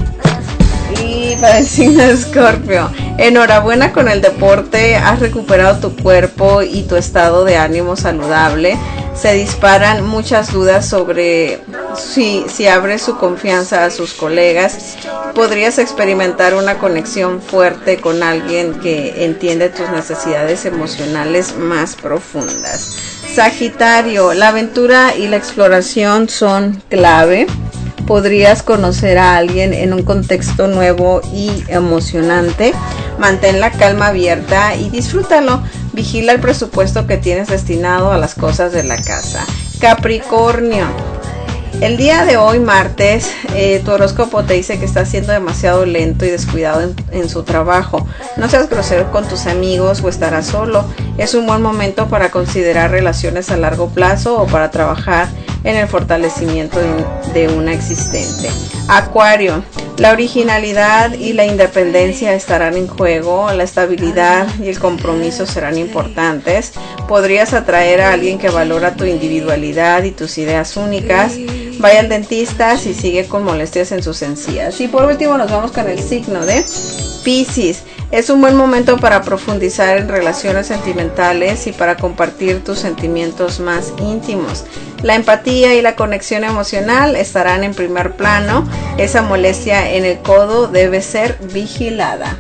Y para el signo de Escorpio, enhorabuena con el deporte, has recuperado tu cuerpo y tu estado de ánimo saludable. Se disparan muchas dudas sobre si, si abres su confianza a sus colegas. Podrías experimentar una conexión fuerte con alguien que entiende tus necesidades emocionales más profundas. Sagitario, la aventura y la exploración son clave. Podrías conocer a alguien en un contexto nuevo y emocionante. Mantén la calma abierta y disfrútalo. Vigila el presupuesto que tienes destinado a las cosas de la casa. Capricornio, el día de hoy, martes, eh, tu horóscopo te dice que estás siendo demasiado lento y descuidado en, en su trabajo. No seas grosero con tus amigos o estarás solo. Es un buen momento para considerar relaciones a largo plazo o para trabajar en el fortalecimiento de, un, de una existente. Acuario, la originalidad y la independencia estarán en juego, la estabilidad y el compromiso serán importantes. Podrías atraer a alguien que valora tu individualidad y tus ideas únicas. Vaya al dentista si sigue con molestias en sus encías. Y por último nos vamos con el signo de Piscis. Es un buen momento para profundizar en relaciones sentimentales y para compartir tus sentimientos más íntimos. La empatía y la conexión emocional estarán en primer plano. Esa molestia en el codo debe ser vigilada.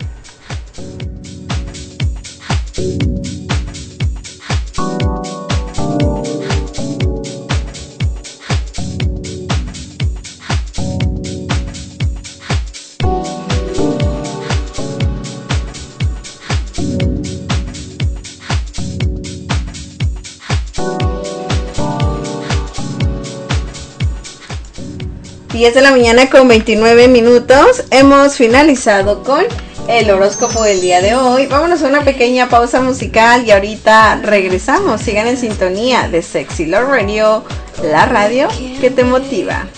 diez de la mañana con veintinueve minutos. Hemos finalizado con el horóscopo del día de hoy. Vámonos a una pequeña pausa musical y ahorita regresamos. Sigan en sintonía de Sexy Love Radio, la radio que te motiva.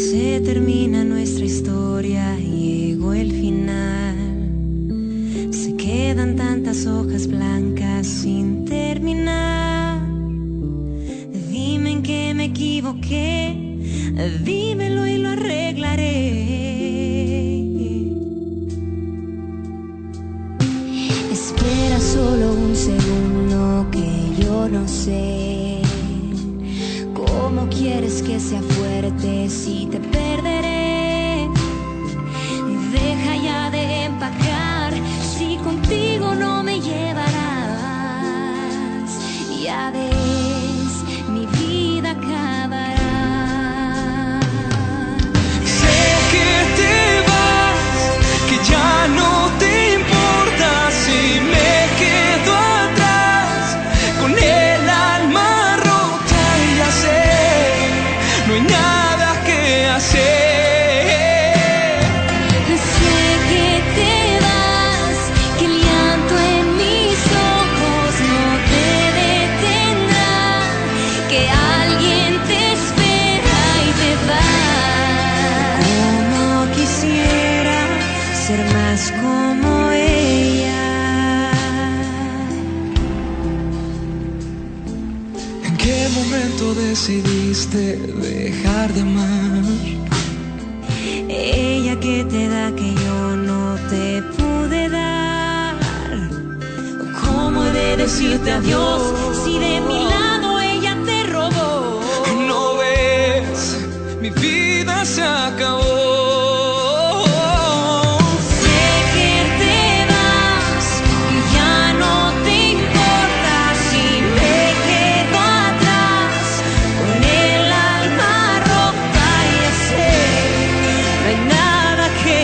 se termina nuestra historia, llegó el final. Se quedan tantas hojas blancas sin terminar. Dime en qué me equivoqué, dímelo y lo arreglaré. Espera solo un segundo que yo no sé cómo quieres que sea fuerte si te perderé. Deja ya de empacar si contigo no me llevarás. Ya ves, mi vida acabará. Sé que te vas, que ya no te importa si me quedo atrás con el alma rota y ya sé, no hay nada que hacer. Sé que te vas, que el llanto en mis ojos no te detendrá, que alguien te espera y te vas. Como quisiera ser más como ella. ¿En qué momento decidiste dejar de amar? Ella que te da que yo no te pude dar. ¿Cómo he de decirte adiós si de mi lado ella te robó? ¿No ves? Mi vida se acabó. Sé que te vas, que ya no te importa si me quedo atrás con el alma rota y ya sé, no hay nada que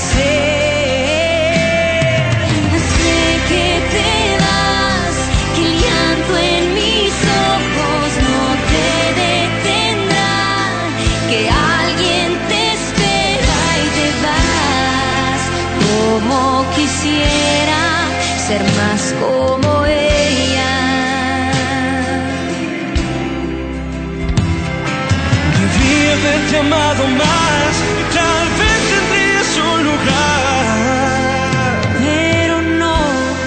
hacer. Sé que te vas, que el llanto en mis ojos no te detendrá, que alguien te espera y te vas. Como quisiera ser más como ella. Debí haberte amado más y tal vez tendrías un lugar. Pero no,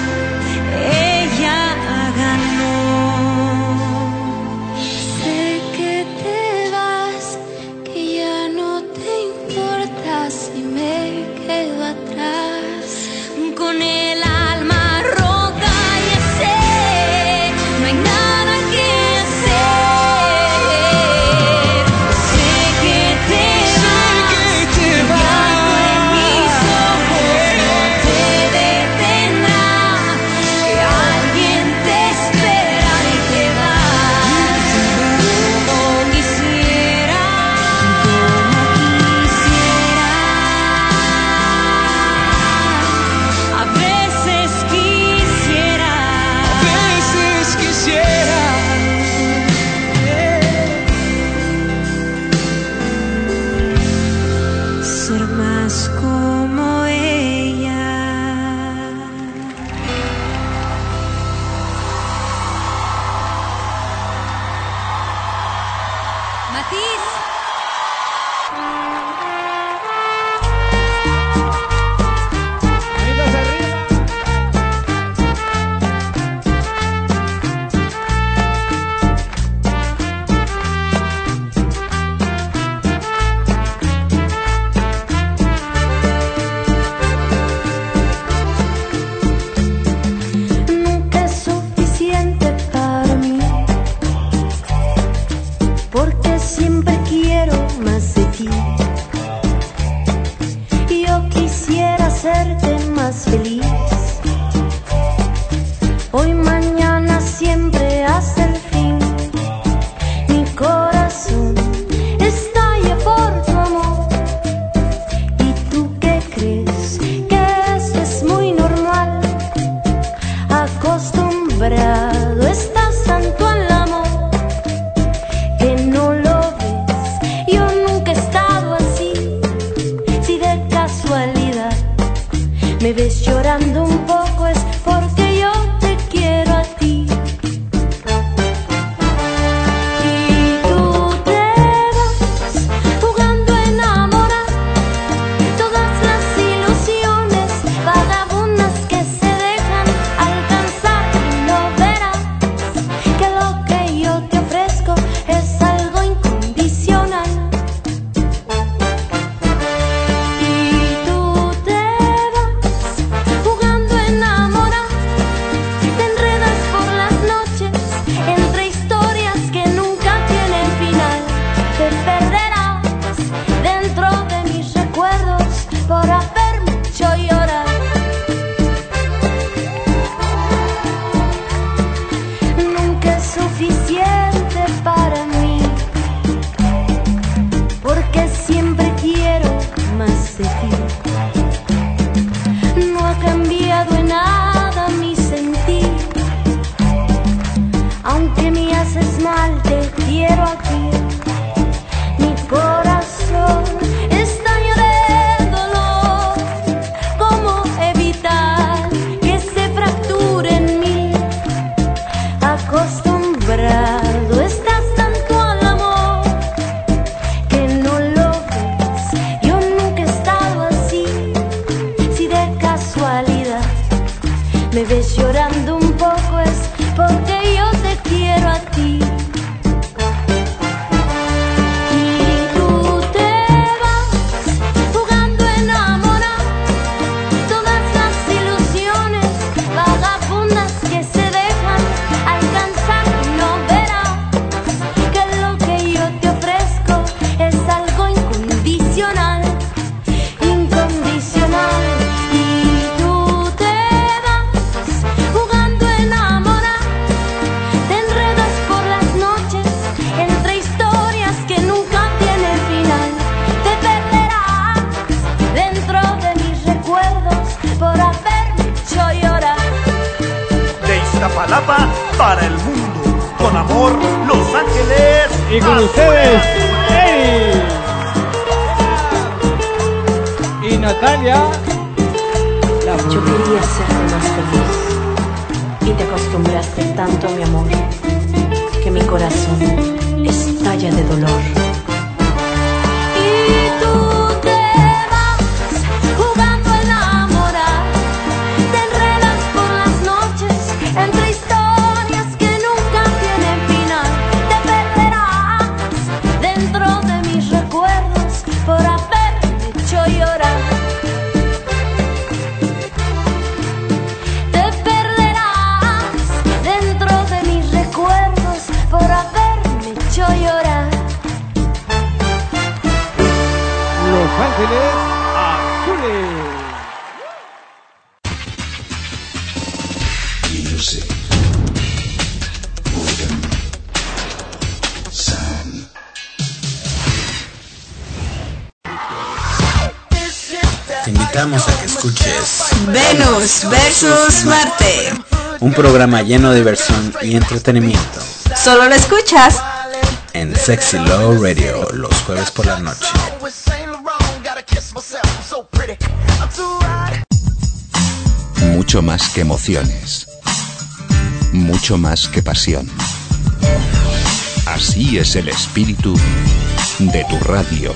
ella ganó. Sé que te vas, que ya no te importa si me quedo atrás con el alma rota, ya sé, no hay nada que hacer. Sé que te vas, que te el llanto en mis ojos no te detendrá, que alguien te espera y te vas. Como quisiera, como quisiera. A veces quisiera, A veces quisiera ser más como ella. Matiz. Nunca es suficiente para mí, porque siempre quiero más de ti. Yo quisiera hacerte más feliz, hoy, mañana, siempre hasta el fin. Mi corazón estalla por tu amor. ¿Y tú qué crees? Que eso es muy normal. Acostumbrado estás tanto al amor que no lo ves. Yo nunca he estado así. Si de casualidad me ves llorando un poco es porque yo te quiero a ti. Y tú te vas jugando en Iztapalapa para el mundo. Con amor, Los Ángeles. Y con ustedes, Eri. Y Natalia. Yo quería serte más feliz y te acostumbraste tanto a mi amor que mi corazón estalla de dolor. Y tú te vas jugando a enamorar, te enredas por las noches entre historias que nunca tienen final. Te perderás dentro de mis recuerdos por haberme hecho llorar. Por haberme hecho llorar. Los Ángeles Azules. Music. Rhythm. Sound. Te invitamos a que escuches Venus versus Marte. Un programa lleno de diversión y entretenimiento. Solo lo escuchas en Sexy Love Radio los jueves por la noche. Mucho más que emociones. Mucho más que pasión. Así es el espíritu de tu radio.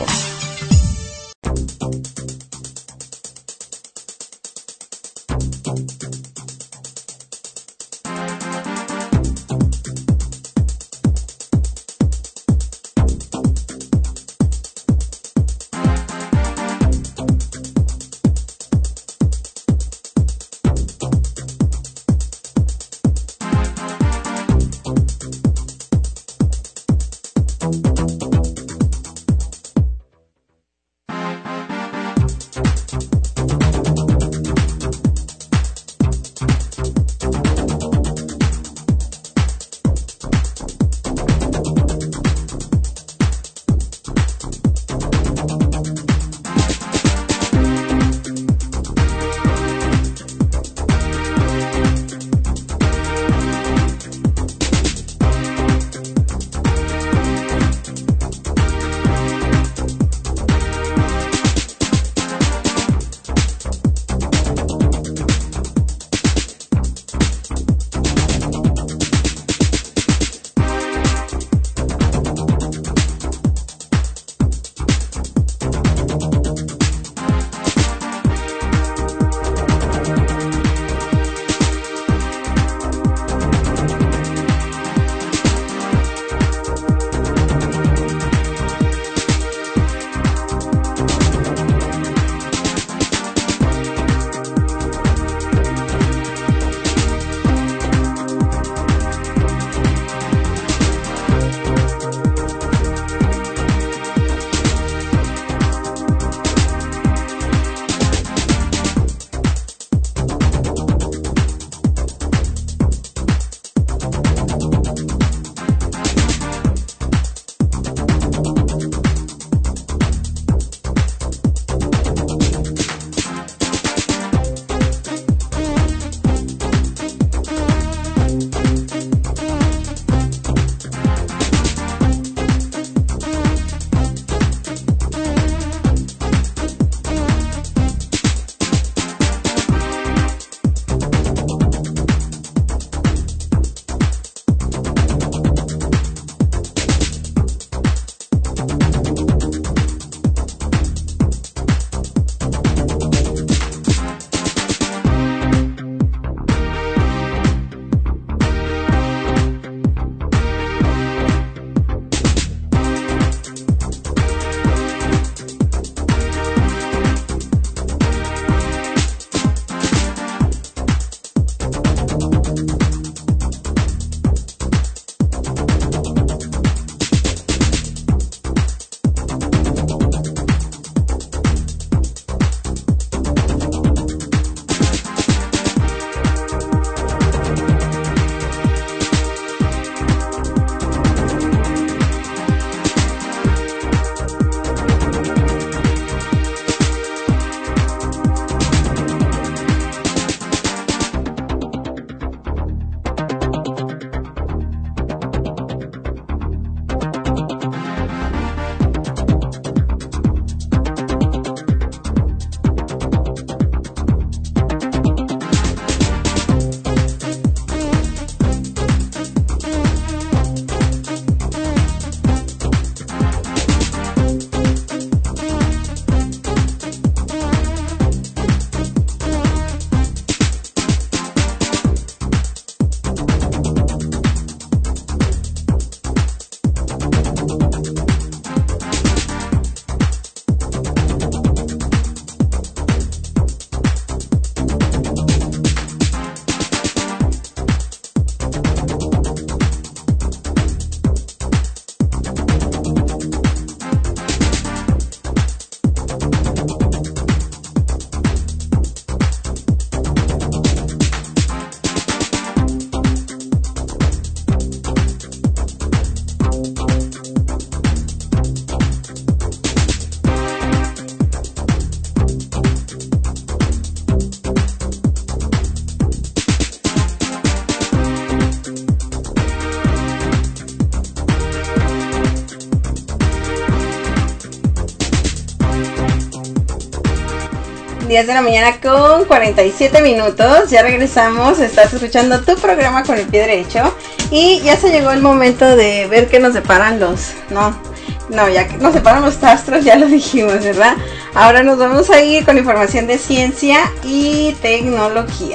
diez de la mañana con cuarenta y siete minutos. Ya regresamos. Estás escuchando tu programa con el pie derecho. Y ya se llegó el momento de ver qué nos separan los... No, no, ya que nos separan los astros, ya lo dijimos, ¿verdad? Ahora nos vamos a ir con información de ciencia y tecnología.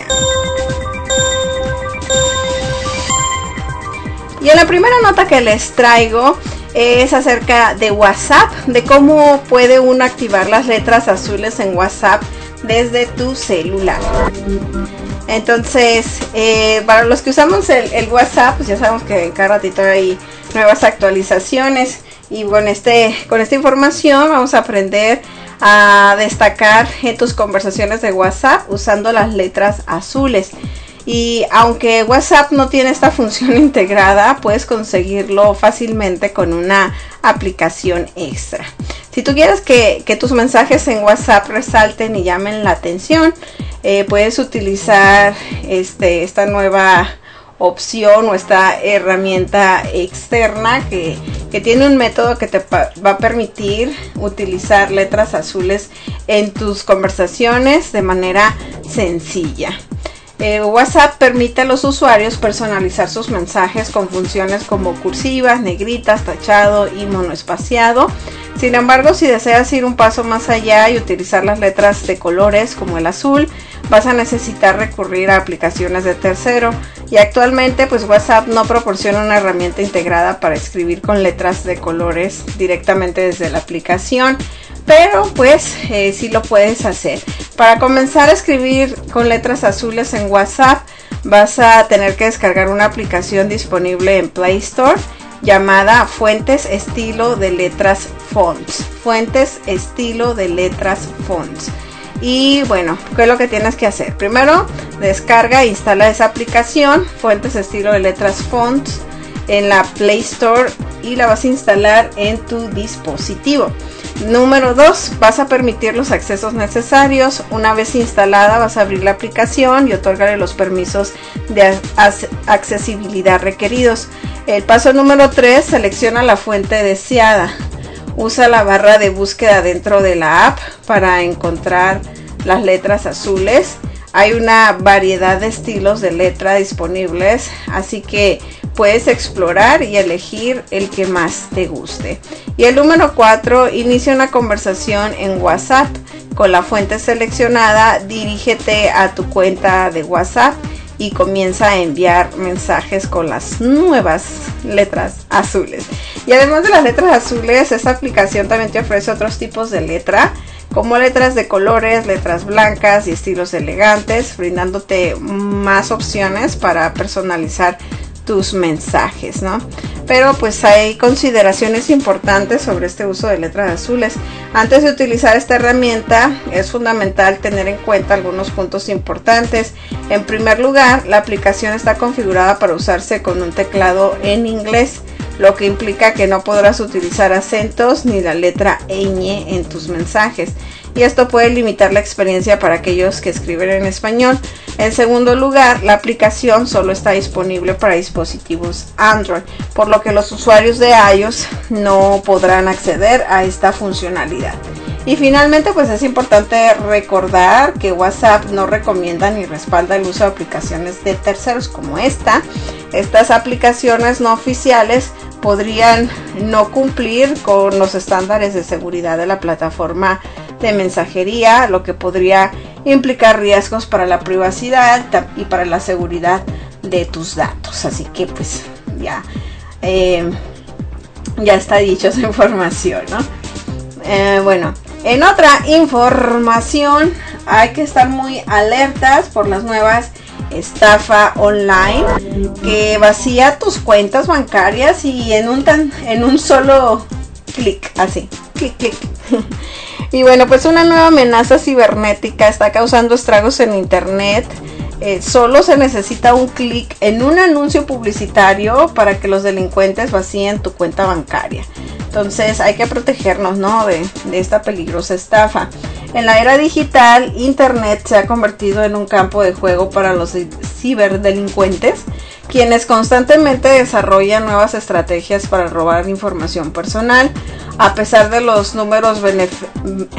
Y en la primera nota que les traigo es acerca de WhatsApp, de cómo puede uno activar las letras azules en WhatsApp desde tu celular. Entonces, eh, para los que usamos el, el WhatsApp, pues ya sabemos que cada ratito hay nuevas actualizaciones. Y con, este, con esta información vamos a aprender a destacar en tus conversaciones de WhatsApp usando las letras azules. Y aunque WhatsApp no tiene esta función integrada, puedes conseguirlo fácilmente con una aplicación extra. Si tú quieres que, que tus mensajes en WhatsApp resalten y llamen la atención, eh, puedes utilizar este, esta nueva opción o esta herramienta externa que, que tiene un método que te va a permitir utilizar letras azules en tus conversaciones de manera sencilla. Eh, WhatsApp permite a los usuarios personalizar sus mensajes con funciones como cursivas, negritas, tachado y monoespaciado. Sin embargo, si deseas ir un paso más allá y utilizar las letras de colores como el azul, vas a necesitar recurrir a aplicaciones de tercero. Y actualmente, pues WhatsApp no proporciona una herramienta integrada para escribir con letras de colores directamente desde la aplicación. Pero pues eh, sí lo puedes hacer. Para comenzar a escribir con letras azules en WhatsApp, vas a tener que descargar una aplicación disponible en Play Store llamada Fuentes Estilo de Letras Fonts. Fuentes Estilo de Letras Fonts. Y bueno, ¿qué es lo que tienes que hacer? Primero, descarga e instala esa aplicación, Fuentes Estilo de Letras Fonts, en la Play Store y la vas a instalar en tu dispositivo. Número dos, vas a permitir los accesos necesarios. Una vez instalada, vas a abrir la aplicación y otorgarle los permisos de accesibilidad requeridos. El paso número tres, selecciona la fuente deseada. Usa la barra de búsqueda dentro de la app para encontrar las letras azules. Hay una variedad de estilos de letra disponibles, así que puedes explorar y elegir el que más te guste. Y el número cuatro, inicia una conversación en WhatsApp. Con la fuente seleccionada, dirígete a tu cuenta de WhatsApp y comienza a enviar mensajes con las nuevas letras azules. Y además de las letras azules, esta aplicación también te ofrece otros tipos de letra, como letras de colores, letras blancas y estilos elegantes, brindándote más opciones para personalizar tus mensajes, ¿no? Pero pues hay consideraciones importantes sobre este uso de letras azules. Antes de utilizar esta herramienta es fundamental tener en cuenta algunos puntos importantes. En primer lugar, la aplicación está configurada para usarse con un teclado en inglés, lo que implica que no podrás utilizar acentos ni la letra ñ en tus mensajes, y esto puede limitar la experiencia para aquellos que escriben en español. En segundo lugar, la aplicación solo está disponible para dispositivos Android, por lo que los usuarios de iOS no podrán acceder a esta funcionalidad. Y finalmente, pues es importante recordar que WhatsApp no recomienda ni respalda el uso de aplicaciones de terceros como esta. Estas aplicaciones no oficiales podrían no cumplir con los estándares de seguridad de la plataforma de mensajería, lo que podría implicar riesgos para la privacidad y para la seguridad de tus datos. Así que pues ya, eh, ya está dicho esa información, ¿no? Eh, bueno, en otra información, hay que estar muy alertas por las nuevas estafa online que vacía tus cuentas bancarias y en un tan, en un solo clic, así, clic, clic. Y bueno, pues una nueva amenaza cibernética está causando estragos en internet. Eh, solo se necesita un clic en un anuncio publicitario para que los delincuentes vacíen tu cuenta bancaria. Entonces hay que protegernos, ¿no?, de, de esta peligrosa estafa. En la era digital, internet se ha convertido en un campo de juego para los ciberdelincuentes, quienes constantemente desarrollan nuevas estrategias para robar información personal. A pesar de los números benef-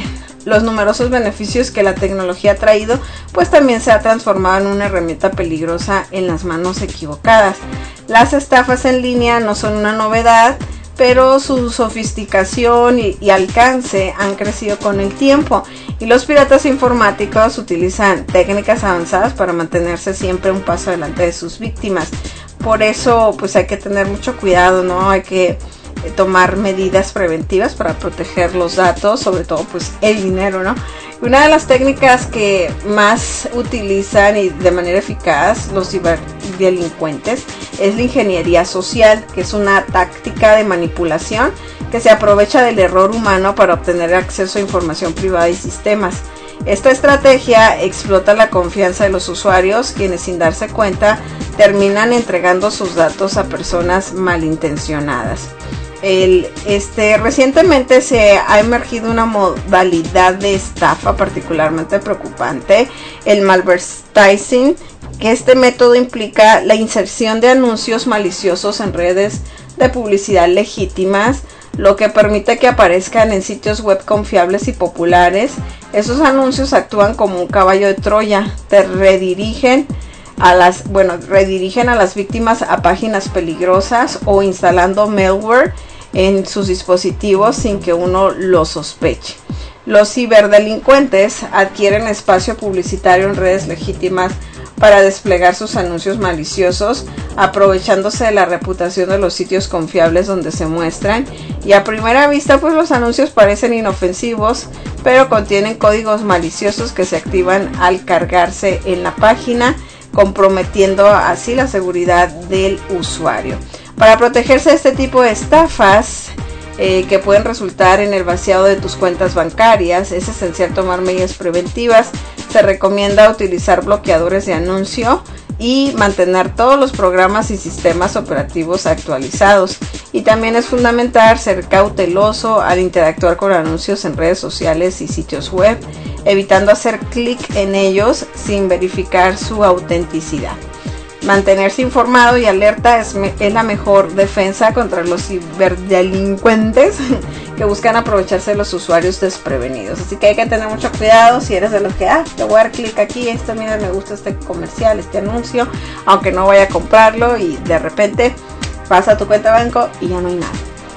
los numerosos beneficios que la tecnología ha traído, pues también se ha transformado en una herramienta peligrosa en las manos equivocadas. Las estafas en línea no son una novedad, pero su sofisticación y, y alcance han crecido con el tiempo, y los piratas informáticos utilizan técnicas avanzadas para mantenerse siempre un paso adelante de sus víctimas. Por eso pues hay que tener mucho cuidado, ¿no? Hay que tomar medidas preventivas para proteger los datos, sobre todo pues el dinero, ¿no? Una de las técnicas que más utilizan y de manera eficaz los ciberdelincuentes es la ingeniería social, que es una táctica de manipulación que se aprovecha del error humano para obtener acceso a información privada y sistemas. Esta estrategia explota la confianza de los usuarios, quienes sin darse cuenta terminan entregando sus datos a personas malintencionadas. El, este, recientemente se ha emergido una modalidad de estafa particularmente preocupante, el malvertising, que este método implica la inserción de anuncios maliciosos en redes de publicidad legítimas, lo que permite que aparezcan en sitios web confiables y populares. Esos anuncios actúan como un caballo de Troya, te redirigen a las, bueno, redirigen a las víctimas a páginas peligrosas o instalando malware en sus dispositivos sin que uno lo sospeche. Los ciberdelincuentes adquieren espacio publicitario en redes legítimas para desplegar sus anuncios maliciosos, aprovechándose de la reputación de los sitios confiables donde se muestran, y a primera vista pues los anuncios parecen inofensivos, pero contienen códigos maliciosos que se activan al cargarse en la página, comprometiendo así la seguridad del usuario. Para protegerse de este tipo de estafas eh, que pueden resultar en el vaciado de tus cuentas bancarias, es esencial tomar medidas preventivas. Se recomienda utilizar bloqueadores de anuncio y mantener todos los programas y sistemas operativos actualizados. Y también es fundamental ser cauteloso al interactuar con anuncios en redes sociales y sitios web, evitando hacer clic en ellos sin verificar su autenticidad. Mantenerse informado y alerta es, es la mejor defensa contra los ciberdelincuentes que buscan aprovecharse de los usuarios desprevenidos. Así que hay que tener mucho cuidado si eres de los que, ah, le voy a dar clic aquí, esto, mira, me gusta este comercial, este anuncio, aunque no vaya a comprarlo, y de repente pasa a tu cuenta de banco y ya no hay nada.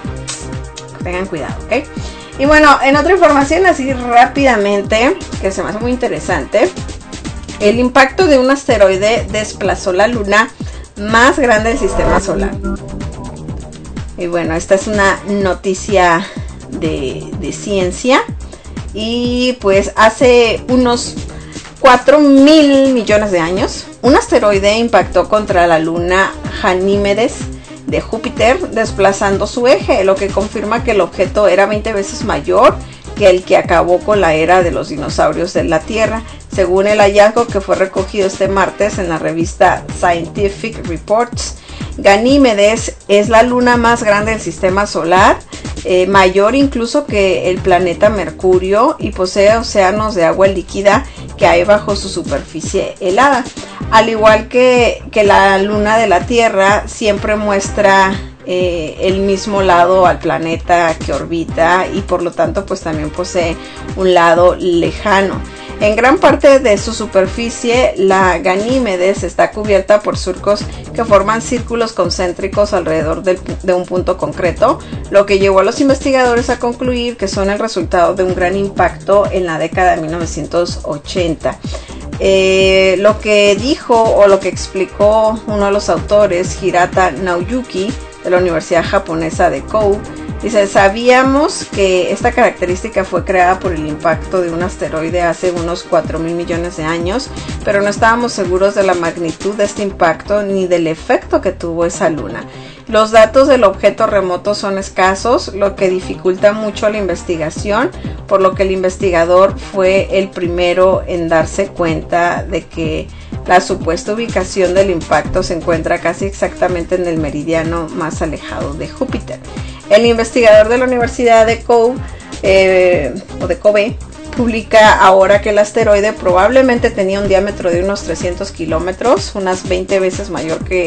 Tengan cuidado, ¿ok? Y bueno, en otra información así rápidamente, que se me hace muy interesante, el impacto de un asteroide desplazó la luna más grande del sistema solar. Y bueno, esta es una noticia de, de ciencia. Y pues hace unos cuatro mil millones de años, un asteroide impactó contra la luna Ganímedes de Júpiter, desplazando su eje, lo que confirma que el objeto era veinte veces mayor que el que acabó con la era de los dinosaurios de la Tierra, según el hallazgo que fue recogido este martes en la revista Scientific Reports. Ganímedes es la luna más grande del sistema solar, eh, mayor incluso que el planeta Mercurio, y posee océanos de agua líquida que hay bajo su superficie helada. Al igual que, que la luna de la Tierra, siempre muestra eh, el mismo lado al planeta que orbita, y por lo tanto pues también posee un lado lejano. En gran parte de su superficie, la Ganímedes está cubierta por surcos que forman círculos concéntricos alrededor del, de un punto concreto, lo que llevó a los investigadores a concluir que son el resultado de un gran impacto en la década de mil novecientos ochenta. Eh, lo que dijo o lo que explicó uno de los autores, Hirata Naoyuki, de la Universidad Japonesa de Kou, dice: sabíamos que esta característica fue creada por el impacto de un asteroide hace unos cuatro mil millones de años, pero no estábamos seguros de la magnitud de este impacto ni del efecto que tuvo esa luna. Los datos del objeto remoto son escasos, lo que dificulta mucho la investigación, por lo que el investigador fue el primero en darse cuenta de que la supuesta ubicación del impacto se encuentra casi exactamente en el meridiano más alejado de Júpiter. El investigador de la Universidad de Kou, eh, o de Kobe, publica ahora que el asteroide probablemente tenía un diámetro de unos trescientos kilómetros, unas veinte veces mayor que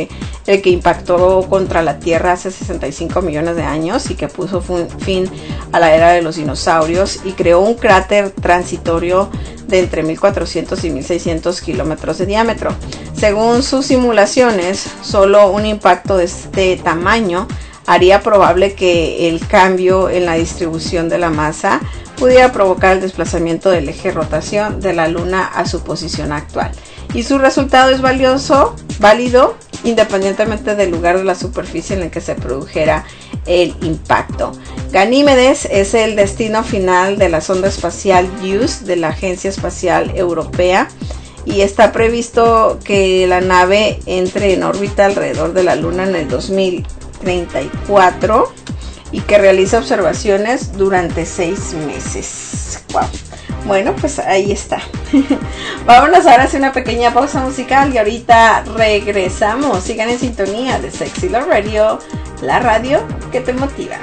el que impactó contra la Tierra hace sesenta y cinco millones de años y que puso fin a la era de los dinosaurios y creó un cráter transitorio de entre mil cuatrocientos y mil seiscientos kilómetros de diámetro. Según sus simulaciones, solo un impacto de este tamaño haría probable que el cambio en la distribución de la masa pudiera provocar el desplazamiento del eje de rotación de la Luna a su posición actual. Y su resultado es valioso, válido, independientemente del lugar de la superficie en el que se produjera el impacto. Ganímedes es el destino final de la sonda espacial JUICE de la Agencia Espacial Europea y está previsto que la nave entre en órbita alrededor de la Luna en el dos mil treinta y cuatro y que realiza observaciones durante seis meses. Wow. Bueno, pues ahí está. Vámonos ahora a hacer una pequeña pausa musical y ahorita regresamos. Sigan en sintonía de Sexy Love Radio, la radio que te motiva.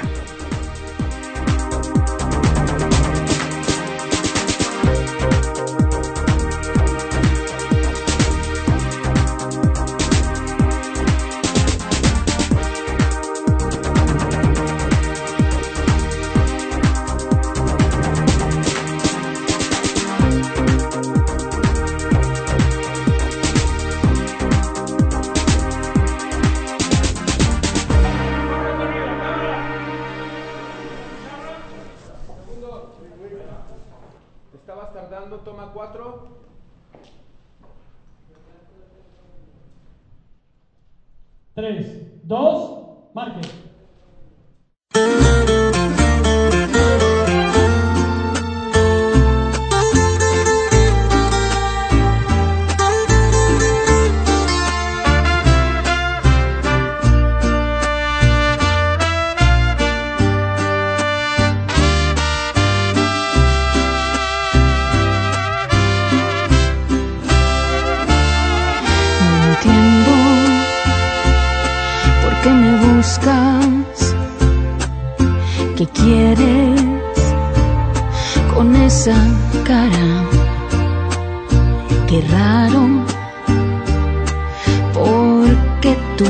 tres, dos, marque. ¿Qué quieres con esa cara? Qué raro, porque tú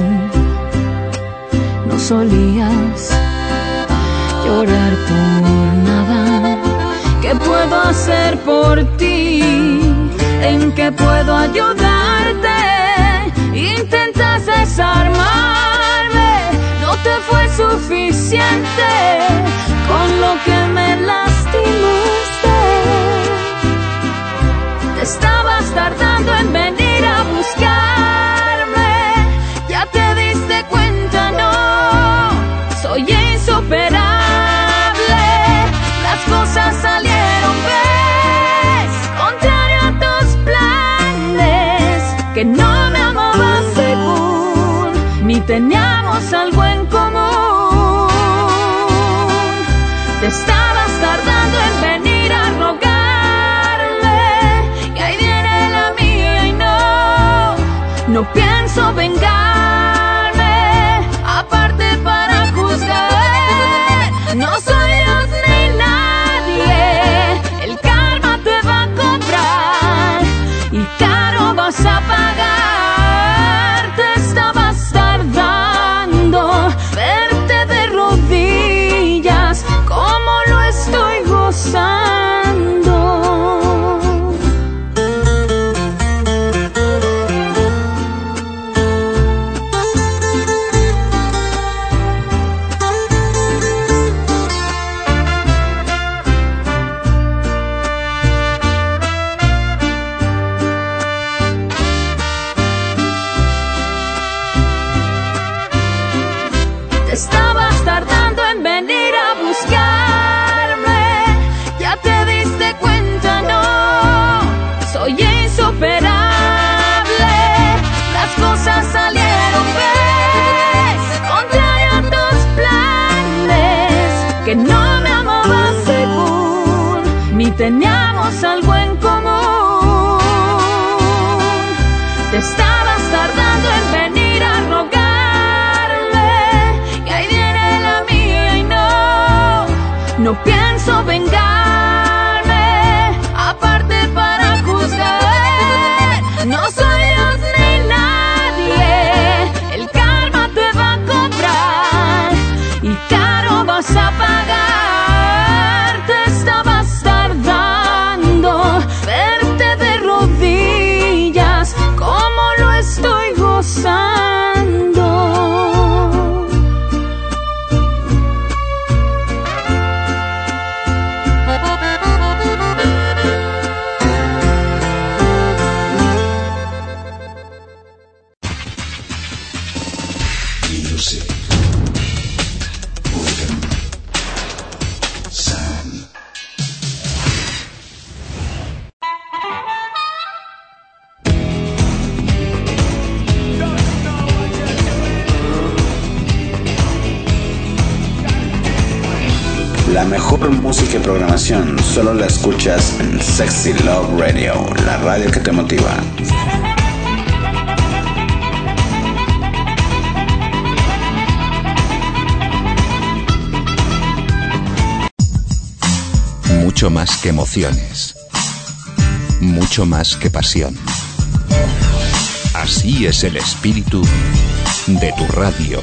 no solías llorar por nada. ¿Qué puedo hacer por ti? ¿En qué puedo ayudarte? Intentas desarmarme, no te fue suficiente con lo que me lastimaste. Te estabas tardando en venir a buscarme, ya te diste cuenta, no, soy insuperable. Las cosas salieron, ves, contrario a tus planes, que no me amabas según, ni teníamos algo en común. Te estabas tardando en venir a rogarle, y ahí viene la mía y no, no pienso vengarme, aparte para juzgar, no soy Dios ni nadie, el karma te va a cobrar, y caro vas a pagar. Te estabas tardando, verte de rodillas, como lo estoy gozando. Te estabas tardando en venir a buscarme, ya te diste cuenta, no, soy insuperable. Las cosas salieron, ves, contrario a tus planes, que no me amabas según, ni teníamos algo en común. Te estabas tardando en venir a rogarle, y ahí viene la mía y no, no pienso vengarme, aparte para juzgar, no soy Dios ni nadie, el La mejor música y programación solo la escuchas en Sexy Love Radio, la radio que te motiva. Mucho más que emociones. Mucho más que pasión. Así es el espíritu de tu radio.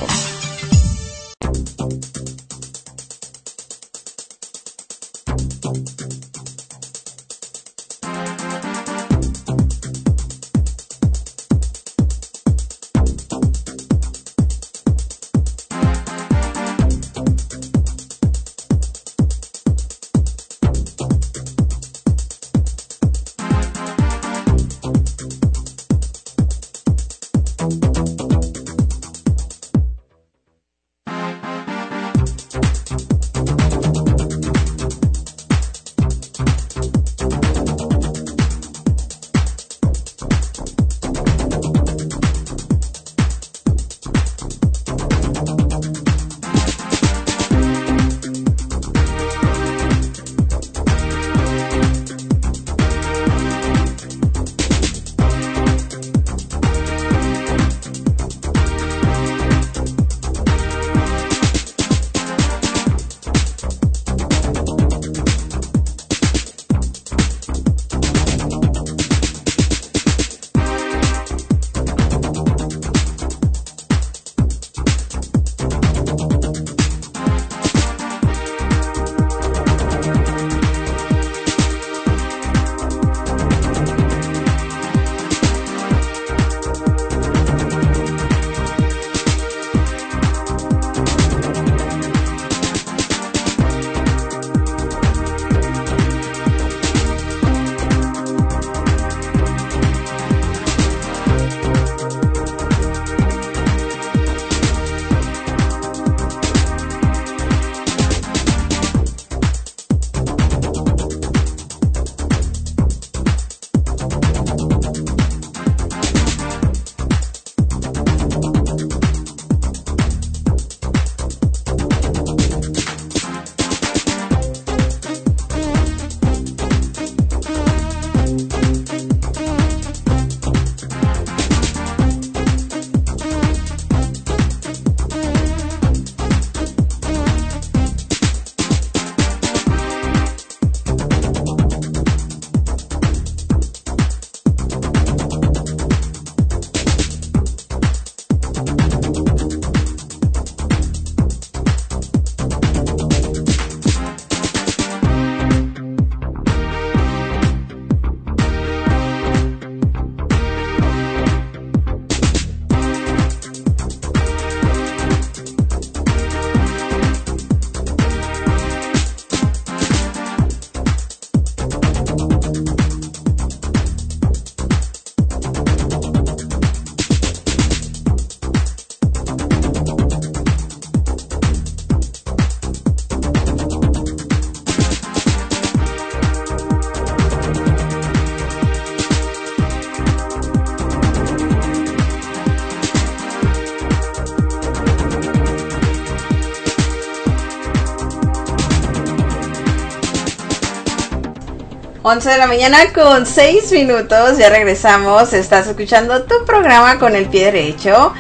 once de la mañana con seis minutos, ya regresamos, estás escuchando tu programa con el pie derecho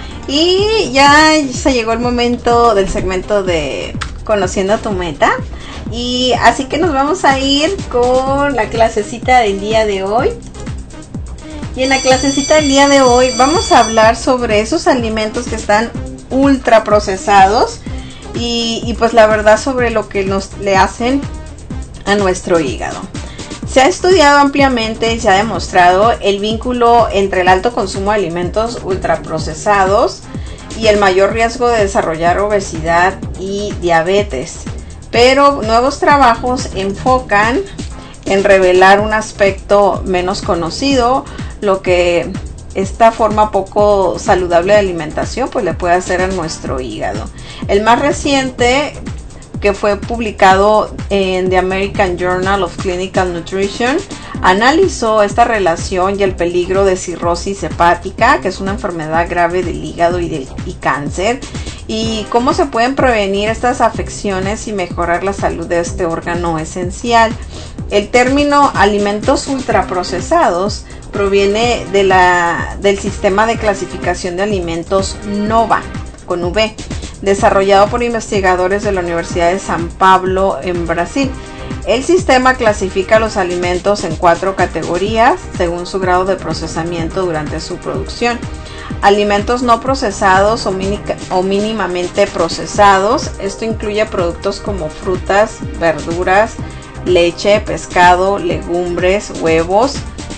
y ya se llegó el momento del segmento de Conociendo tu Meta, y así que nos vamos a ir con la clasecita del día de hoy. Y en la clasecita del día de hoy vamos a hablar sobre esos alimentos que están ultra procesados y, y pues la verdad sobre lo que nos le hacen a nuestro hígado. Se ha estudiado ampliamente y se ha demostrado el vínculo entre el alto consumo de alimentos ultraprocesados y el mayor riesgo de desarrollar obesidad y diabetes. Pero nuevos trabajos enfocan en revelar un aspecto menos conocido, lo que esta forma poco saludable de alimentación pues le puede hacer a nuestro hígado. El más reciente, que fue publicado en The American Journal of Clinical Nutrition, analizó esta relación y el peligro de cirrosis hepática, que es una enfermedad grave del hígado y, de, y cáncer, y cómo se pueden prevenir estas afecciones y mejorar la salud de este órgano esencial. El término alimentos ultraprocesados proviene de la, del sistema de clasificación de alimentos NOVA, con V, desarrollado por investigadores de la Universidad de San Pablo en Brasil. El sistema clasifica los alimentos en cuatro categorías según su grado de procesamiento durante su producción. Alimentos no procesados o, o mínimamente procesados. Esto incluye productos como frutas, verduras, leche, pescado, legumbres, huevos,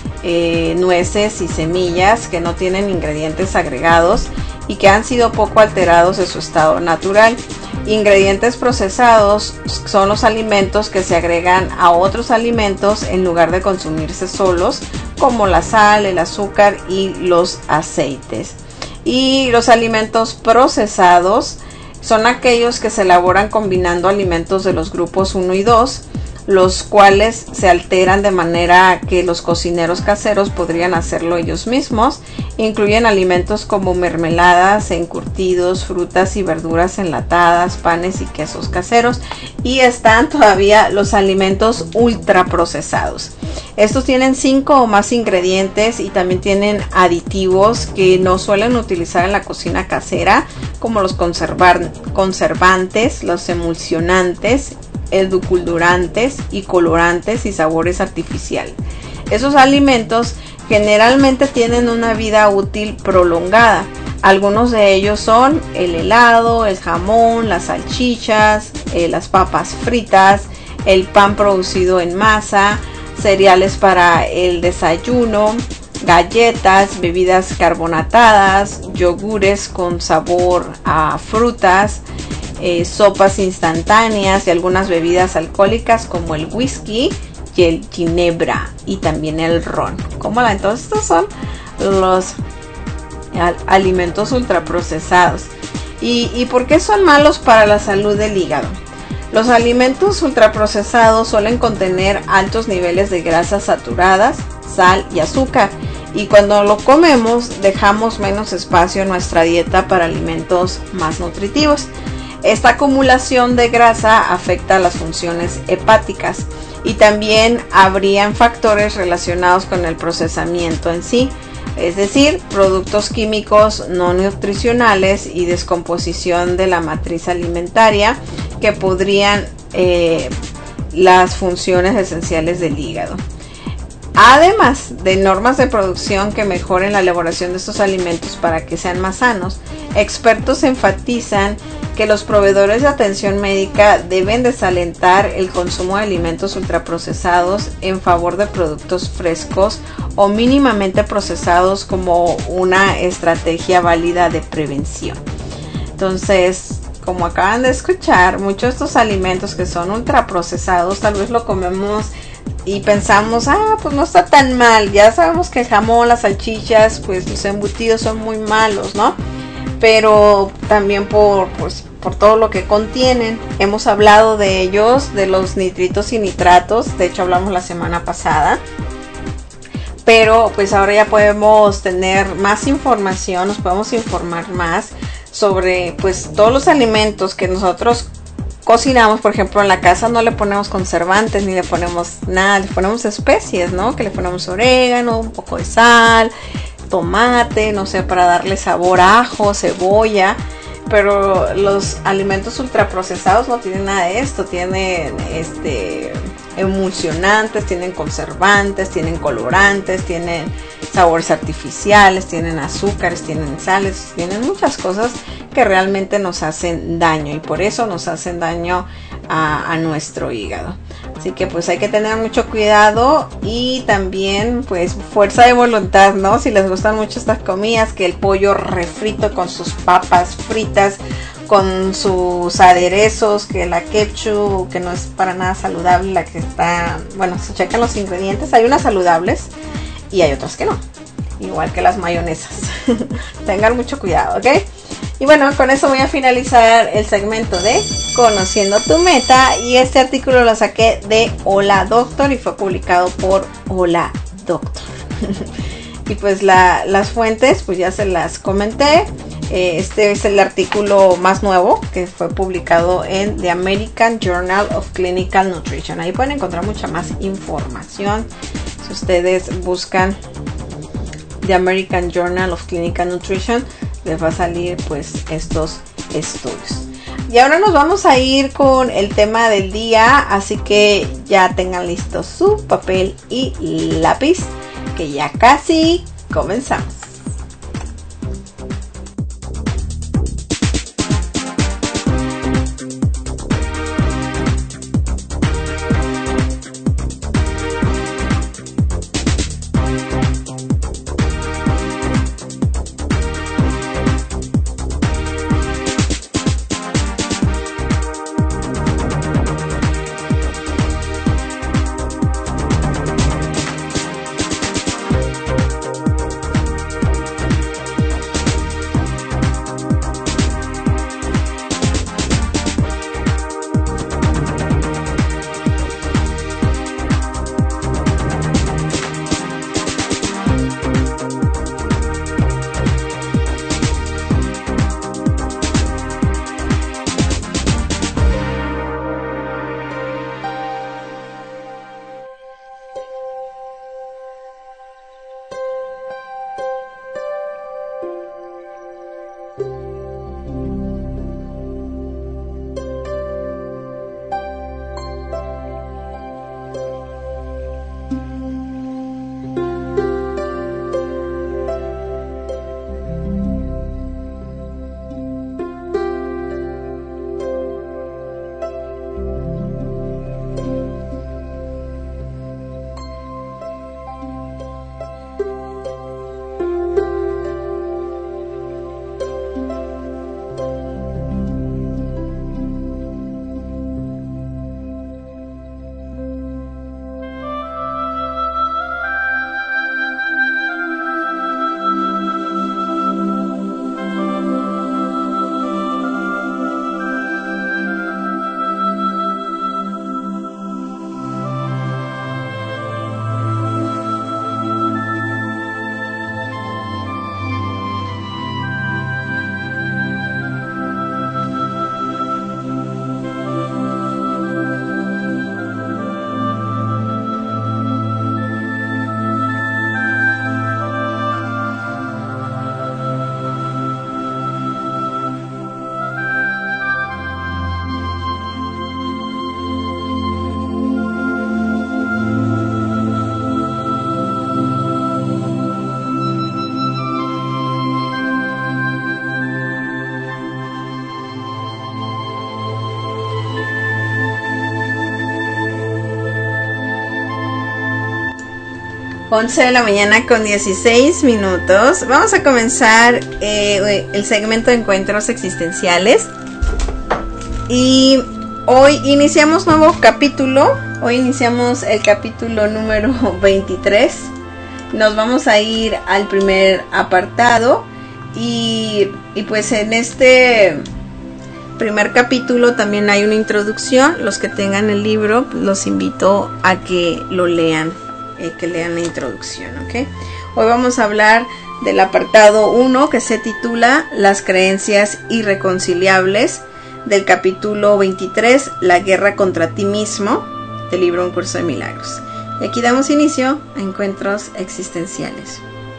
eh, nueces y semillas que no tienen ingredientes agregados y que han sido poco alterados de su estado natural. Ingredientes procesados son los alimentos que se agregan a otros alimentos en lugar de consumirse solos, como la sal, el azúcar y los aceites. Y los alimentos procesados son aquellos que se elaboran combinando alimentos de los grupos uno y dos, los cuales se alteran de manera que los cocineros caseros podrían hacerlo ellos mismos. Incluyen alimentos como mermeladas, encurtidos, frutas y verduras enlatadas, panes y quesos caseros. Y están todavía los alimentos ultraprocesados. Estos tienen cinco o más ingredientes y también tienen aditivos que no suelen utilizar en la cocina casera, como los conservar- conservantes, los emulsionantes, edulcorantes y colorantes y sabores artificiales. Esos alimentos generalmente tienen una vida útil prolongada. Algunos de ellos son el helado, el jamón, las salchichas, eh, las papas fritas, el pan producido en masa, cereales para el desayuno, galletas, bebidas carbonatadas, yogures con sabor a frutas, Eh, sopas instantáneas y algunas bebidas alcohólicas como el whisky y el ginebra y también el ron. ¿Cómo la? Entonces estos son los al- alimentos ultraprocesados. ¿Y, ¿Y por qué son malos para la salud del hígado? Los alimentos ultraprocesados suelen contener altos niveles de grasas saturadas, sal y azúcar. Y cuando lo comemos dejamos menos espacio en nuestra dieta para alimentos más nutritivos. Esta acumulación de grasa afecta a las funciones hepáticas y también habrían factores relacionados con el procesamiento en sí, es decir, productos químicos no nutricionales y descomposición de la matriz alimentaria que podrían eh, las funciones esenciales del hígado. Además de normas de producción que mejoren la elaboración de estos alimentos para que sean más sanos, expertos enfatizan que los proveedores de atención médica deben desalentar el consumo de alimentos ultraprocesados en favor de productos frescos o mínimamente procesados como una estrategia válida de prevención. Entonces, como acaban de escuchar, muchos de estos alimentos que son ultraprocesados tal vez lo comemos y pensamos, ah, pues no está tan mal. Ya sabemos que el jamón, las salchichas, pues los embutidos son muy malos, ¿no? Pero también por, pues, por todo lo que contienen. Hemos hablado de ellos, de los nitritos y nitratos. De hecho, hablamos la semana pasada. Pero pues ahora ya podemos tener más información, nos podemos informar más sobre pues todos los alimentos que nosotros cocinamos. Por ejemplo, en la casa no le ponemos conservantes ni le ponemos nada, le ponemos especies, ¿no? Que le ponemos orégano, un poco de sal, tomate, no sé, para darle sabor, ajo, cebolla. Pero los alimentos ultraprocesados no tienen nada de esto, tienen este emulsionantes, tienen conservantes, tienen colorantes, tienen sabores artificiales, tienen azúcares, tienen sales, tienen muchas cosas que realmente nos hacen daño y por eso nos hacen daño a, a nuestro hígado. Así que pues hay que tener mucho cuidado y también pues fuerza de voluntad, ¿no? Si les gustan mucho estas comidas, que el pollo refrito con sus papas fritas, con sus aderezos, que la ketchup, que no es para nada saludable, la que está, bueno, se checan los ingredientes, hay unas saludables y hay otras que no, igual que las mayonesas. Tengan mucho cuidado, ¿ok? Y bueno, con eso voy a finalizar el segmento de Conociendo tu Meta, y este artículo lo saqué de Hola Doctor y fue publicado por Hola Doctor. Y pues la, las fuentes pues ya se las comenté. Eh, este es el artículo más nuevo que fue publicado en The American Journal of Clinical Nutrition. Ahí pueden encontrar mucha más información. Si ustedes buscan The American Journal of Clinical Nutrition, les va a salir pues estos estudios. Y ahora nos vamos a ir con el tema del día, así que ya tengan listo su papel y lápiz, que ya casi comenzamos. once de la mañana con dieciséis minutos. Vamos a comenzar eh, el segmento de encuentros existenciales. Y hoy iniciamos nuevo capítulo. Hoy iniciamos el capítulo número veintitrés. Nos vamos a ir al primer apartado. Y, y pues en este primer capítulo también hay una introducción. Los que tengan el libro, los invito a que lo lean. Que lean la introducción, ¿ok? Hoy vamos a hablar del apartado uno, que se titula Las creencias irreconciliables, del capítulo veintitrés, La guerra contra ti mismo, del libro Un curso de milagros. Y aquí damos inicio a encuentros existenciales.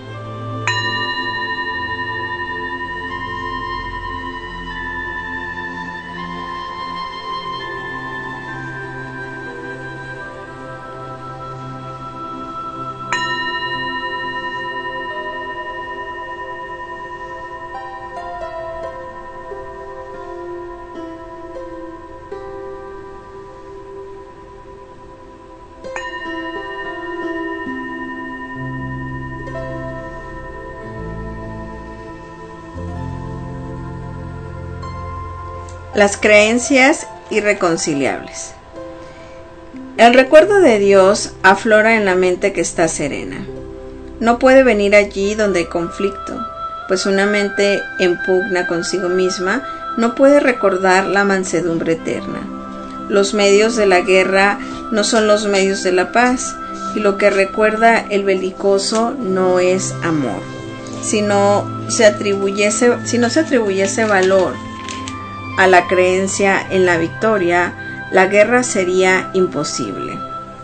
Las creencias irreconciliables. El recuerdo de Dios aflora en la mente que está serena. No puede venir allí donde hay conflicto, pues una mente en pugna consigo misma no puede recordar la mansedumbre eterna. Los medios de la guerra no son los medios de la paz, y lo que recuerda el belicoso no es amor. si no se atribuyese, si no se atribuyese valor a la creencia en la victoria, la guerra sería imposible.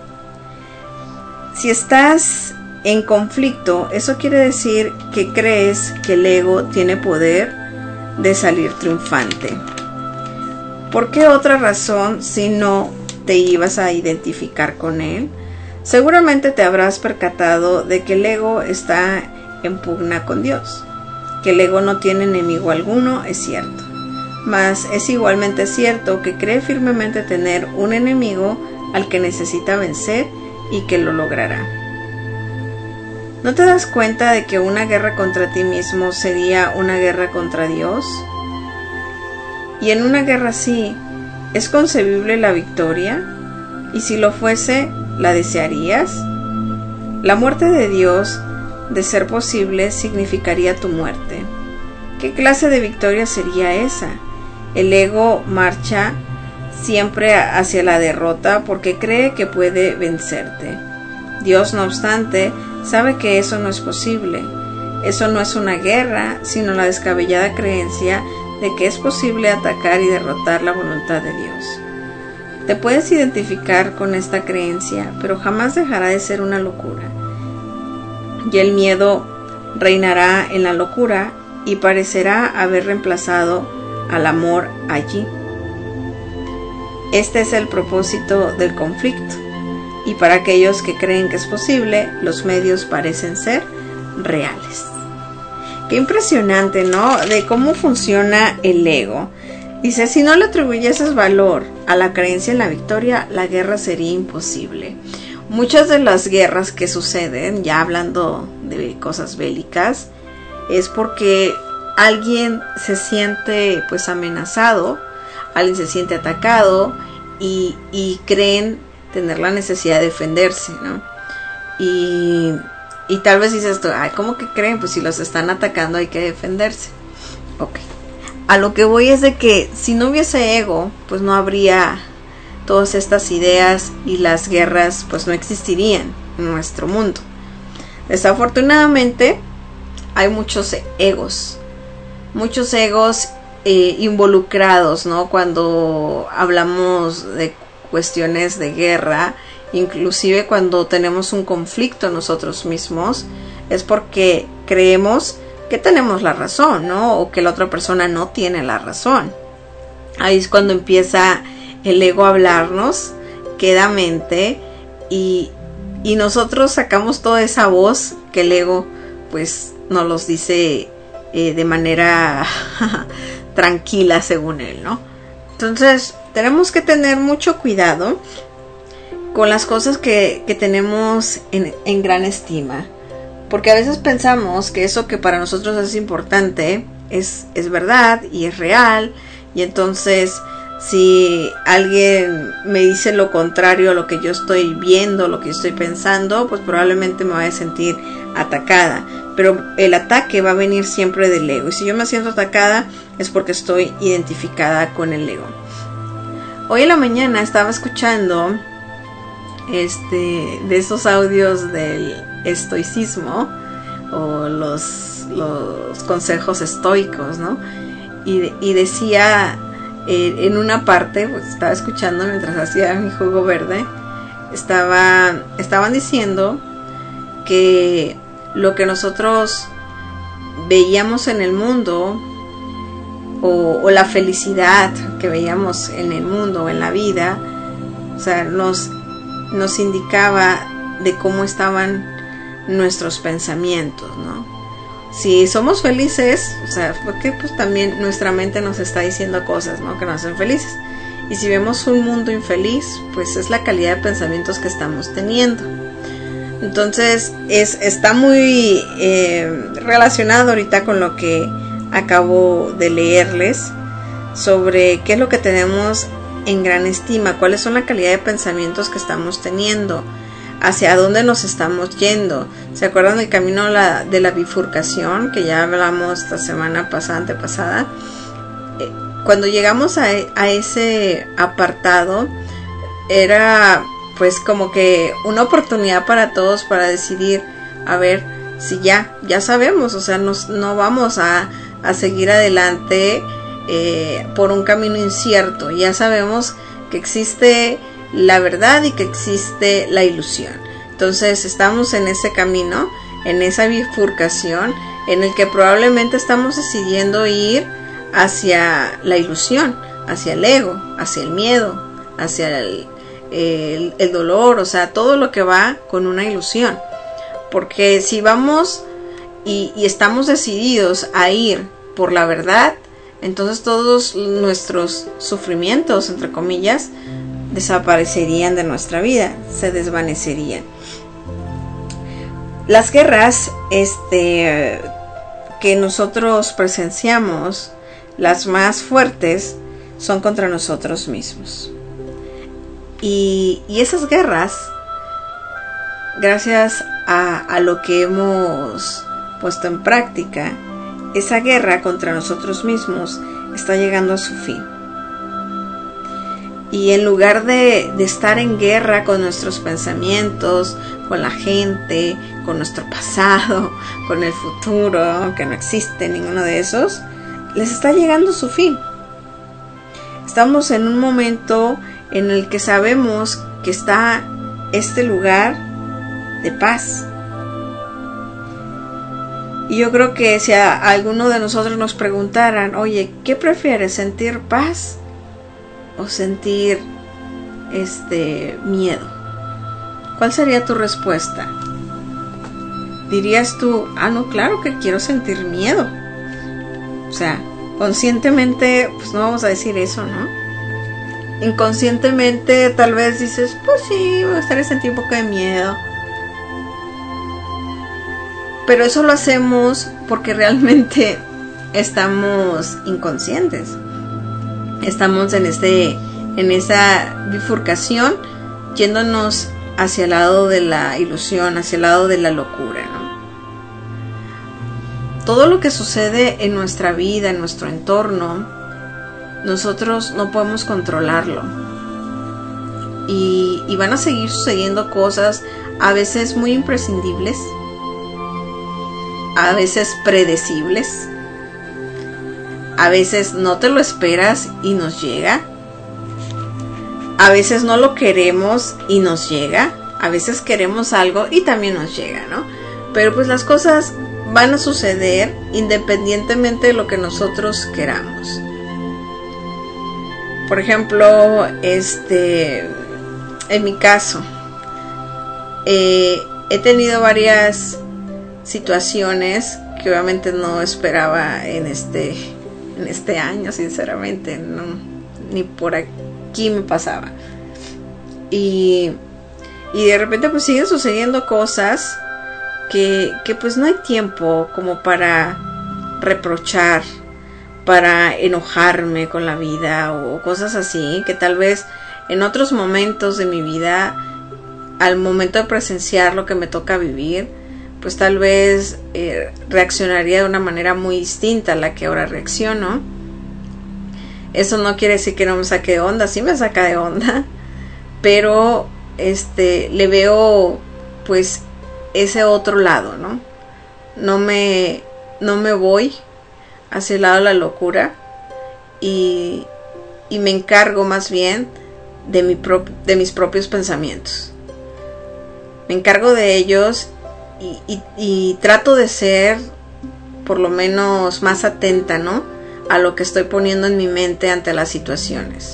Si estás en conflicto, eso quiere decir que crees que el ego tiene poder de salir triunfante. ¿Por qué otra razón si no te ibas a identificar con él? Seguramente te habrás percatado de que el ego está en pugna con Dios, que el ego no tiene enemigo alguno, es cierto, mas es igualmente cierto que cree firmemente tener un enemigo al que necesita vencer y que lo logrará. ¿No te das cuenta de que una guerra contra ti mismo sería una guerra contra Dios? Y en una guerra así, ¿es concebible la victoria? Y si lo fuese, ¿la desearías? La muerte de Dios, de ser posible, significaría tu muerte. ¿Qué clase de victoria sería esa? El ego marcha siempre hacia la derrota porque cree que puede vencerte. Dios, no obstante, sabe que eso no es posible. Eso no es una guerra, sino la descabellada creencia de que es posible atacar y derrotar la voluntad de Dios. Te puedes identificar con esta creencia, pero jamás dejará de ser una locura. Y el miedo reinará en la locura y parecerá haber reemplazado al amor allí. Este es el propósito del conflicto, y para aquellos que creen que es posible, los medios parecen ser reales. Qué impresionante, ¿no? De cómo funciona el ego. Dice, si no le atribuyeses valor a la creencia en la victoria, la guerra sería imposible. Muchas de las guerras que suceden, ya hablando de cosas bélicas, es porque alguien se siente pues amenazado, alguien se siente atacado y, y creen tener la necesidad de defenderse, ¿no? Y, y tal vez dices tú, ay, ¿cómo que creen? Pues si los están atacando hay que defenderse. Ok. A lo que voy es de que si no hubiese ego, pues no habría todas estas ideas y las guerras pues no existirían en nuestro mundo. Desafortunadamente hay muchos egos, muchos egos eh, involucrados, ¿no? Cuando hablamos de cuestiones de guerra, inclusive cuando tenemos un conflicto nosotros mismos, es porque creemos que tenemos la razón, ¿no? O que la otra persona no tiene la razón. Ahí es cuando empieza el ego a hablarnos quedamente y, y nosotros sacamos toda esa voz que el ego pues nos los dice eh, de manera tranquila según él, ¿no? Entonces tenemos que tener mucho cuidado con las cosas que, que tenemos en, en gran estima, porque a veces pensamos que eso que para nosotros es importante es, es verdad y es real, y entonces si alguien me dice lo contrario a lo que yo estoy viendo, lo que yo estoy pensando, pues probablemente me voy a sentir atacada. Pero el ataque va a venir siempre del ego. Y si yo me siento atacada es porque estoy identificada con el ego. Hoy en la mañana estaba escuchando este de esos audios del estoicismo o los, los consejos estoicos, ¿no? Y, y decía eh, en una parte, pues estaba escuchando mientras hacía mi jugo verde, estaba, estaban diciendo que lo que nosotros veíamos en el mundo o, o la felicidad que veíamos en el mundo o en la vida, o sea, nos, nos indicaba de cómo estaban nuestros pensamientos, ¿no? Si somos felices, o sea, porque pues también nuestra mente nos está diciendo cosas, ¿no? Que nos hacen felices. Y si vemos un mundo infeliz, pues es la calidad de pensamientos que estamos teniendo. Entonces es, está muy eh, relacionado ahorita con lo que acabo de leerles sobre qué es lo que tenemos en gran estima, cuáles son la calidad de pensamientos que estamos teniendo, hacia dónde nos estamos yendo. ¿Se acuerdan del camino de la, de la bifurcación que ya hablamos esta semana pasada, antepasada? Eh, cuando llegamos a, a ese apartado era pues como que una oportunidad para todos para decidir, a ver, si ya, ya sabemos, o sea, nos, no vamos a, a seguir adelante eh, por un camino incierto, ya sabemos que existe la verdad y que existe la ilusión. Entonces estamos en ese camino, en esa bifurcación, en el que probablemente estamos decidiendo ir hacia la ilusión, hacia el ego, hacia el miedo, hacia el, el, el dolor, o sea, todo lo que va con una ilusión. Porque si vamos y, y estamos decididos a ir por la verdad, entonces todos nuestros sufrimientos, entre comillas, desaparecerían de nuestra vida, se desvanecerían. Las guerras este, que nosotros presenciamos, las más fuertes, son contra nosotros mismos. Y, y esas guerras, gracias a, a lo que hemos puesto en práctica, esa guerra contra nosotros mismos está llegando a su fin. Y en lugar de, de estar en guerra con nuestros pensamientos, con la gente, con nuestro pasado, con el futuro, que no existe ninguno de esos, les está llegando su fin. Estamos en un momento en el que sabemos que está este lugar de paz. Y yo creo que si a alguno de nosotros nos preguntaran, oye, ¿qué prefieres, sentir paz o sentir este miedo? ¿Cuál sería tu respuesta? Dirías tú, ah, no, claro que quiero sentir miedo. O sea, conscientemente, pues no vamos a decir eso, ¿no? Inconscientemente tal vez dices, pues sí, me gustaría sentir un poco de miedo. Pero eso lo hacemos porque realmente estamos inconscientes. Estamos en este, en esa bifurcación, yéndonos hacia el lado de la ilusión, hacia el lado de la locura, ¿no? Todo lo que sucede en nuestra vida, en nuestro entorno, nosotros no podemos controlarlo. Y, y van a seguir sucediendo cosas, a veces muy imprescindibles, a veces predecibles, a veces no te lo esperas y nos llega, a veces no lo queremos y nos llega, a veces queremos algo y también nos llega, ¿no? Pero pues las cosas van a suceder independientemente de lo que nosotros queramos. Por ejemplo, este, en mi caso, eh, he tenido varias situaciones que obviamente no esperaba en este en este año, sinceramente, no, ni por aquí me pasaba. Y, y de repente pues siguen sucediendo cosas que, que pues no hay tiempo como para reprochar, para enojarme con la vida o cosas así, que tal vez en otros momentos de mi vida, al momento de presenciar lo que me toca vivir, pues tal vez eh, reaccionaría de una manera muy distinta a la que ahora reacciono. Eso no quiere decir que no me saque de onda, sí me saca de onda, pero este le veo pues ese otro lado, ¿no? No me, no me voy hacia el lado de la locura y, y me encargo más bien de, mi pro, de mis propios pensamientos. Me encargo de ellos y, y, y trato de ser por lo menos más atenta, ¿no?, a lo que estoy poniendo en mi mente ante las situaciones.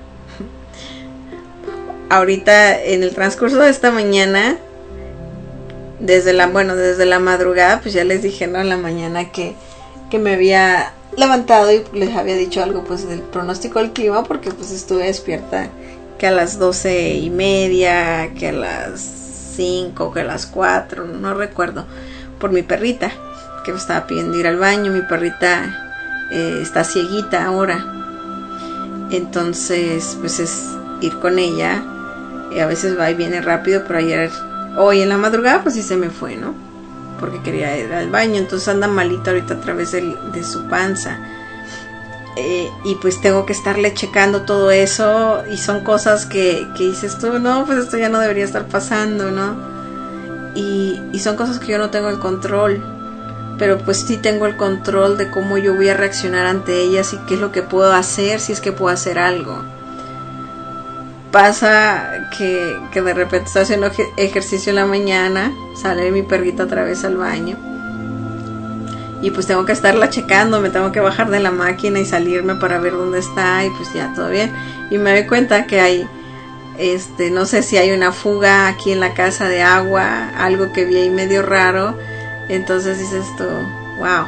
Ahorita en el transcurso de esta mañana, desde la, bueno, desde la madrugada, pues ya les dije, ¿no?, en la mañana que, que me había levantado y les había dicho algo pues del pronóstico del clima, porque pues estuve despierta que a las doce y media, que a las cinco, que a las cuatro, no recuerdo, por mi perrita, que me estaba pidiendo ir al baño. Mi perrita eh, está cieguita ahora, entonces pues es ir con ella, y a veces va y viene rápido, pero ayer, hoy en la madrugada pues sí se me fue, ¿no?, porque quería ir al baño. Entonces anda malita ahorita a través de, de su panza, eh, y pues tengo que estarle checando todo eso, y son cosas que, que dices tú, no, pues esto ya no debería estar pasando, ¿no? y, y son cosas que yo no tengo el control, pero pues sí tengo el control de cómo yo voy a reaccionar ante ellas y qué es lo que puedo hacer, si es que puedo hacer algo. Pasa que, que de repente estoy haciendo ejercicio en la mañana, sale mi perrita otra vez al baño y pues tengo que estarla checando, me tengo que bajar de la máquina y salirme para ver dónde está y pues ya todo bien. Y me doy cuenta que hay, este, no sé si hay una fuga aquí en la casa de agua, algo que vi ahí medio raro. Entonces dices tú, wow.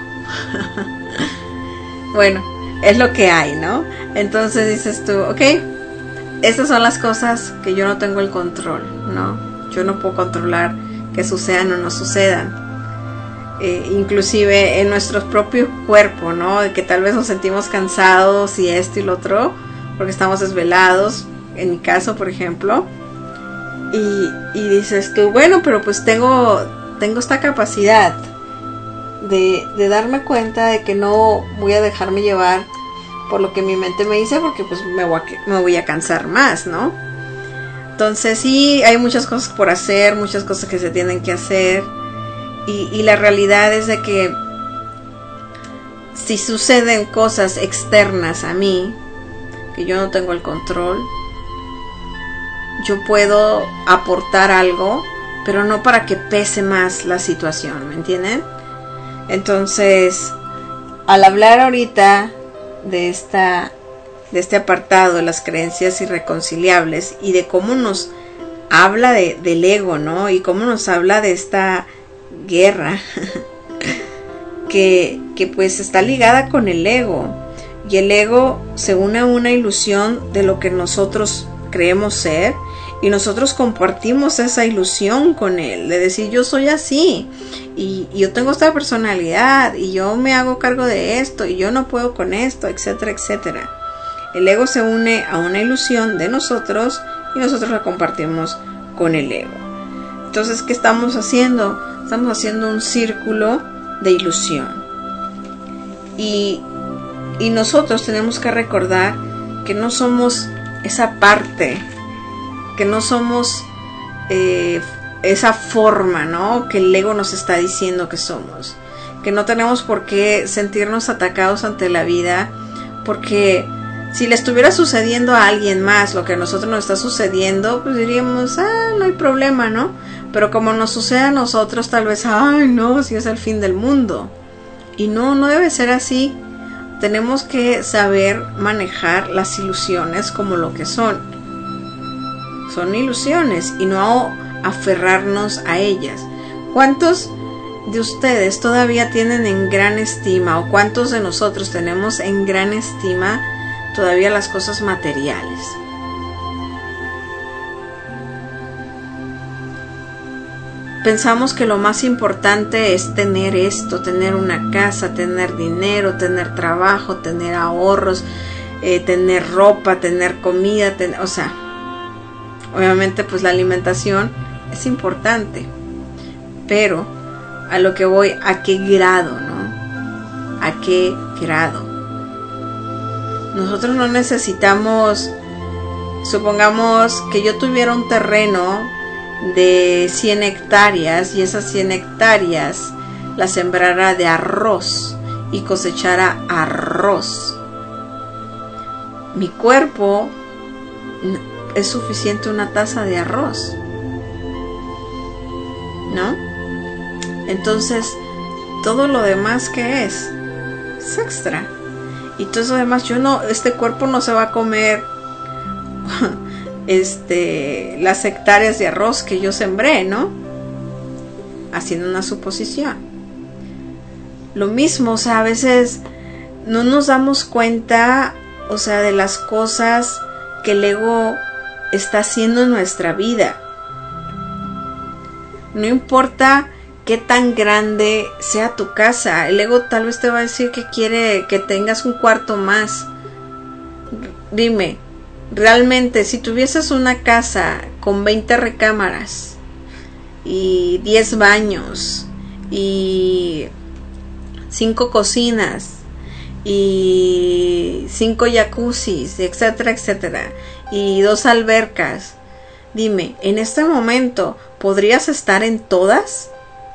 Bueno, es lo que hay, ¿no? Entonces dices tú, ok, estas son las cosas que yo no tengo el control, ¿no? Yo no puedo controlar que sucedan o no sucedan. Eh, inclusive en nuestros propios cuerpos, ¿no? De que tal vez nos sentimos cansados y esto y lo otro, porque estamos desvelados, en mi caso, por ejemplo. Y, y dices tú, bueno, pero pues tengo, tengo esta capacidad de, de darme cuenta de que no voy a dejarme llevar por lo que mi mente me dice, porque pues me voy a, me voy a cansar más, ¿no? Entonces sí, hay muchas cosas por hacer, muchas cosas que se tienen que hacer, y, y la realidad es de que si suceden cosas externas a mí, que yo no tengo el control, yo puedo aportar algo, pero no para que pese más la situación, ¿me entienden? Entonces, al hablar ahorita de esta de este apartado de las creencias irreconciliables y de cómo nos habla de, del ego, ¿no? Y cómo nos habla de esta guerra que, que pues está ligada con el ego, y el ego se une a una ilusión de lo que nosotros creemos ser, y nosotros compartimos esa ilusión con él, de decir yo soy así, y, y yo tengo esta personalidad, y yo me hago cargo de esto, y yo no puedo con esto, etcétera, etcétera. El ego se une a una ilusión de nosotros, y nosotros la compartimos con el ego. Entonces, ¿qué estamos haciendo? Estamos haciendo un círculo de ilusión. Y, y nosotros tenemos que recordar que no somos esa parte, que no somos eh, esa forma, ¿no? Que el ego nos está diciendo que somos. Que no tenemos por qué sentirnos atacados ante la vida, porque si le estuviera sucediendo a alguien más lo que a nosotros nos está sucediendo, pues diríamos, ah, no hay problema, ¿no? Pero como nos sucede a nosotros, tal vez, ay, no, si es el fin del mundo. Y no, no debe ser así. Tenemos que saber manejar las ilusiones como lo que son. Son ilusiones y no aferrarnos a ellas. ¿Cuántos de ustedes todavía tienen en gran estima, o cuántos de nosotros tenemos en gran estima todavía las cosas materiales? Pensamos que lo más importante es tener esto, tener una casa, tener dinero, tener trabajo, tener ahorros, eh, tener ropa, tener comida, ten- o sea, obviamente pues la alimentación es importante, pero a lo que voy, ¿a qué grado, no? ¿A qué grado? Nosotros no necesitamos, supongamos que yo tuviera un terreno de cien hectáreas y esas cien hectáreas las sembrara de arroz y cosechara arroz. Mi cuerpo es suficiente una taza de arroz, ¿no? Entonces, todo lo demás que es, es extra. Y todo eso demás, yo no, este cuerpo no se va a comer este, las hectáreas de arroz que yo sembré, ¿no? Haciendo una suposición. Lo mismo, o sea, a veces no nos damos cuenta, o sea, de las cosas que el ego está haciendo en nuestra vida. No importa qué tan grande sea tu casa, el ego tal vez te va a decir que quiere que tengas un cuarto más. Dime, realmente, si tuvieses una casa con veinte recámaras y diez baños y cinco cocinas y cinco jacuzzis, etcétera, etcétera, y dos albercas, Dime, en este momento, ¿podrías estar en todas?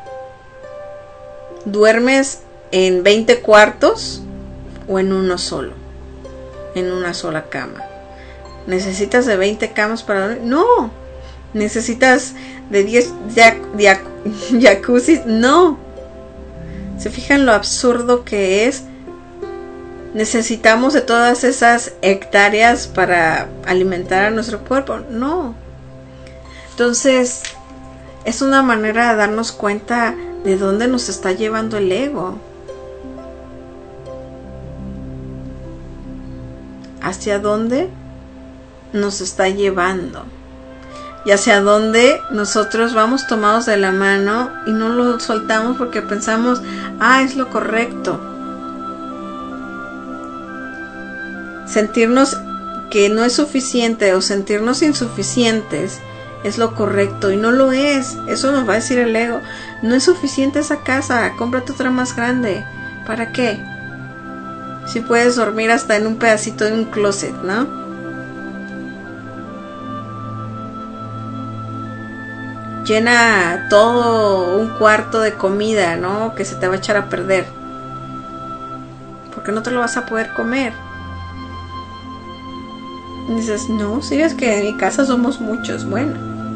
¿Duermes en veinte cuartos o en uno solo? En una sola cama. ¿Necesitas de veinte camas para dormir? No. ¿Necesitas de diez jacuzzis? No. ¿Se fijan lo absurdo que es? ¿Necesitamos de todas esas hectáreas para alimentar a nuestro cuerpo? No. Entonces, es una manera de darnos cuenta de dónde nos está llevando el ego. ¿Hacia dónde nos está llevando? Y hacia dónde nosotros vamos tomados de la mano y no lo soltamos porque pensamos, ah, es lo correcto. Sentirnos que no es suficiente o sentirnos insuficientes es lo correcto y no lo es. Eso nos va a decir el ego. No es suficiente esa casa, cómprate otra más grande. ¿Para qué? Si puedes dormir hasta en un pedacito de un closet, ¿no? Llena todo un cuarto de comida, ¿no? Que se te va a echar a perder. Porque no te lo vas a poder comer. Y dices, no, si es que en mi casa somos muchos. Bueno,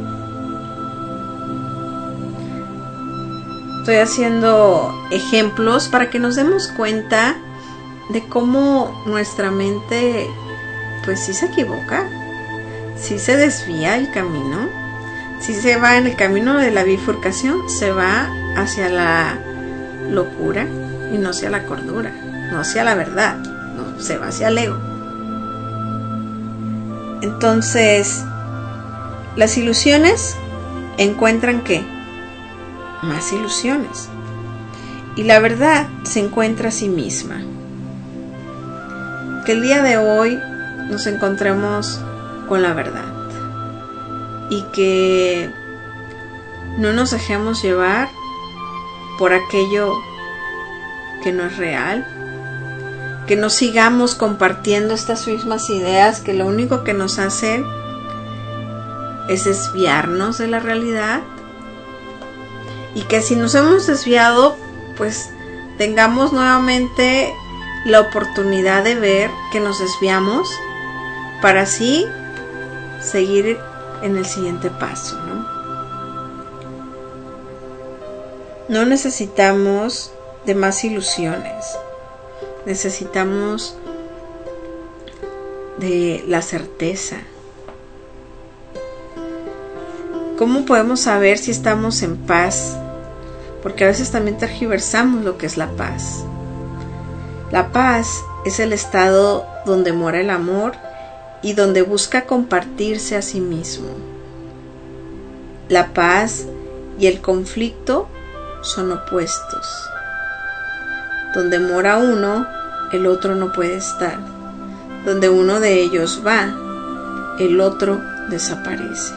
estoy haciendo ejemplos para que nos demos cuenta de cómo nuestra mente, pues sí se equivoca, sí se desvía el camino, sí se va en el camino de la bifurcación, se va hacia la locura y no hacia la cordura, no hacia la verdad, no, se va hacia el ego. Entonces, las ilusiones encuentran ¿qué? Más ilusiones. Y la verdad se encuentra a sí misma. Que el día de hoy nos encontremos con la verdad. Y que no nos dejemos llevar por aquello que no es real. Que no sigamos compartiendo estas mismas ideas que lo único que nos hacen es desviarnos de la realidad. Y que si nos hemos desviado, pues tengamos nuevamente la oportunidad de ver que nos desviamos para así seguir en el siguiente paso, ¿no? No necesitamos de más ilusiones. Necesitamos de la certeza. ¿Cómo podemos saber si estamos en paz? Porque a veces también tergiversamos lo que es la paz. La paz es el estado donde mora el amor y donde busca compartirse a sí mismo. La paz y el conflicto son opuestos. Donde mora uno, el otro no puede estar. Donde uno de ellos va, el otro desaparece.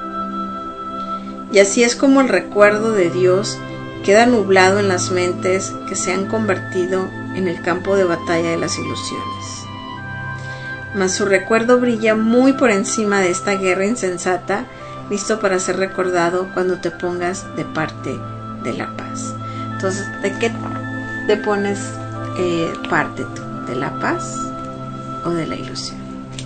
Y así es como el recuerdo de Dios queda nublado en las mentes que se han convertido en el campo de batalla de las ilusiones. Mas su recuerdo brilla muy por encima de esta guerra insensata, listo para ser recordado cuando te pongas de parte de la paz. Entonces, ¿de qué te pones eh, parte tú? ¿De la paz o de la ilusión?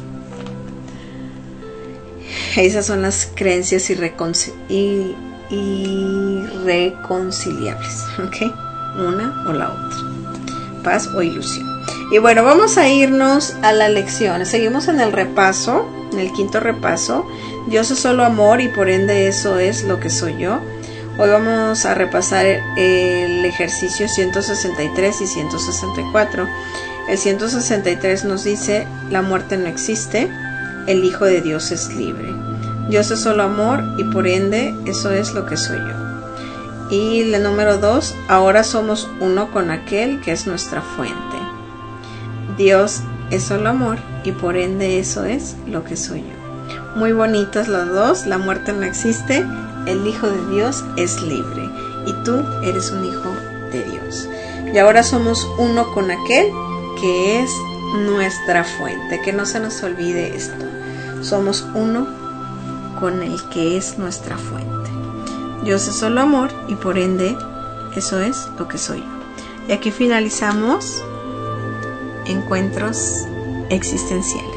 Esas son las creencias irreconci- y, irreconciliables, ¿ok? Una o la otra, paz o ilusión. Y bueno, vamos a irnos a la lección. Seguimos en el repaso, en el quinto repaso. Dios es solo amor y por ende eso es lo que soy yo. Hoy vamos a repasar el ejercicio ciento sesenta y tres y ciento sesenta y cuatro. El ciento sesenta y tres nos dice, la muerte no existe, el Hijo de Dios es libre. Dios es solo amor y por ende eso es lo que soy yo. Y el número dos, ahora somos uno con aquel que es nuestra fuente. Dios es solo amor y por ende eso es lo que soy yo. Muy bonitas las dos, la muerte no existe, el Hijo de Dios es libre y tú eres un hijo de Dios. Y ahora somos uno con aquel que es nuestra fuente, que no se nos olvide esto. Somos uno con el que es nuestra fuente. Dios es solo amor y por ende eso es lo que soy yo. Y aquí finalizamos Encuentros Existenciales.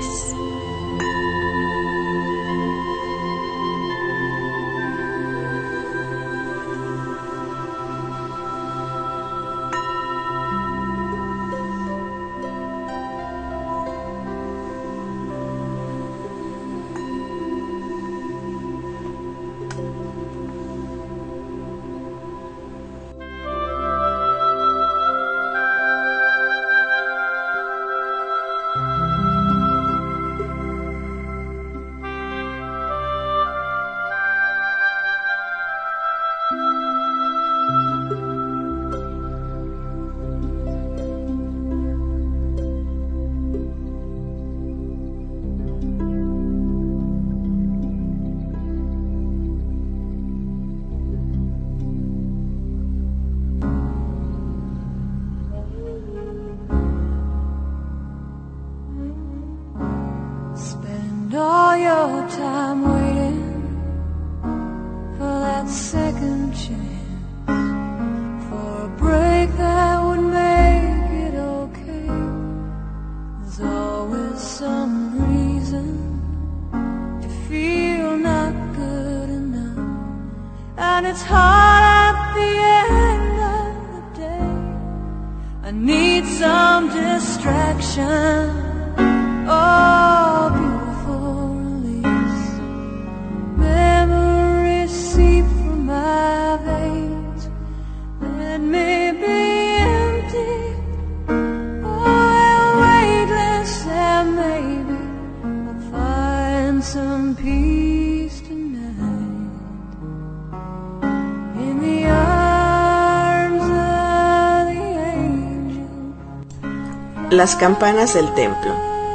all your time waiting for that second chance, for a break that would make it okay. There's always some reason to feel not good enough, and it's hard at the end of the day. I need some distraction. Oh, beautiful release. Memories seep from my veins. Let me be empty. Oh, weightless, and maybe I'll find some peace tonight in the arms of the angel. Las campanas del templo.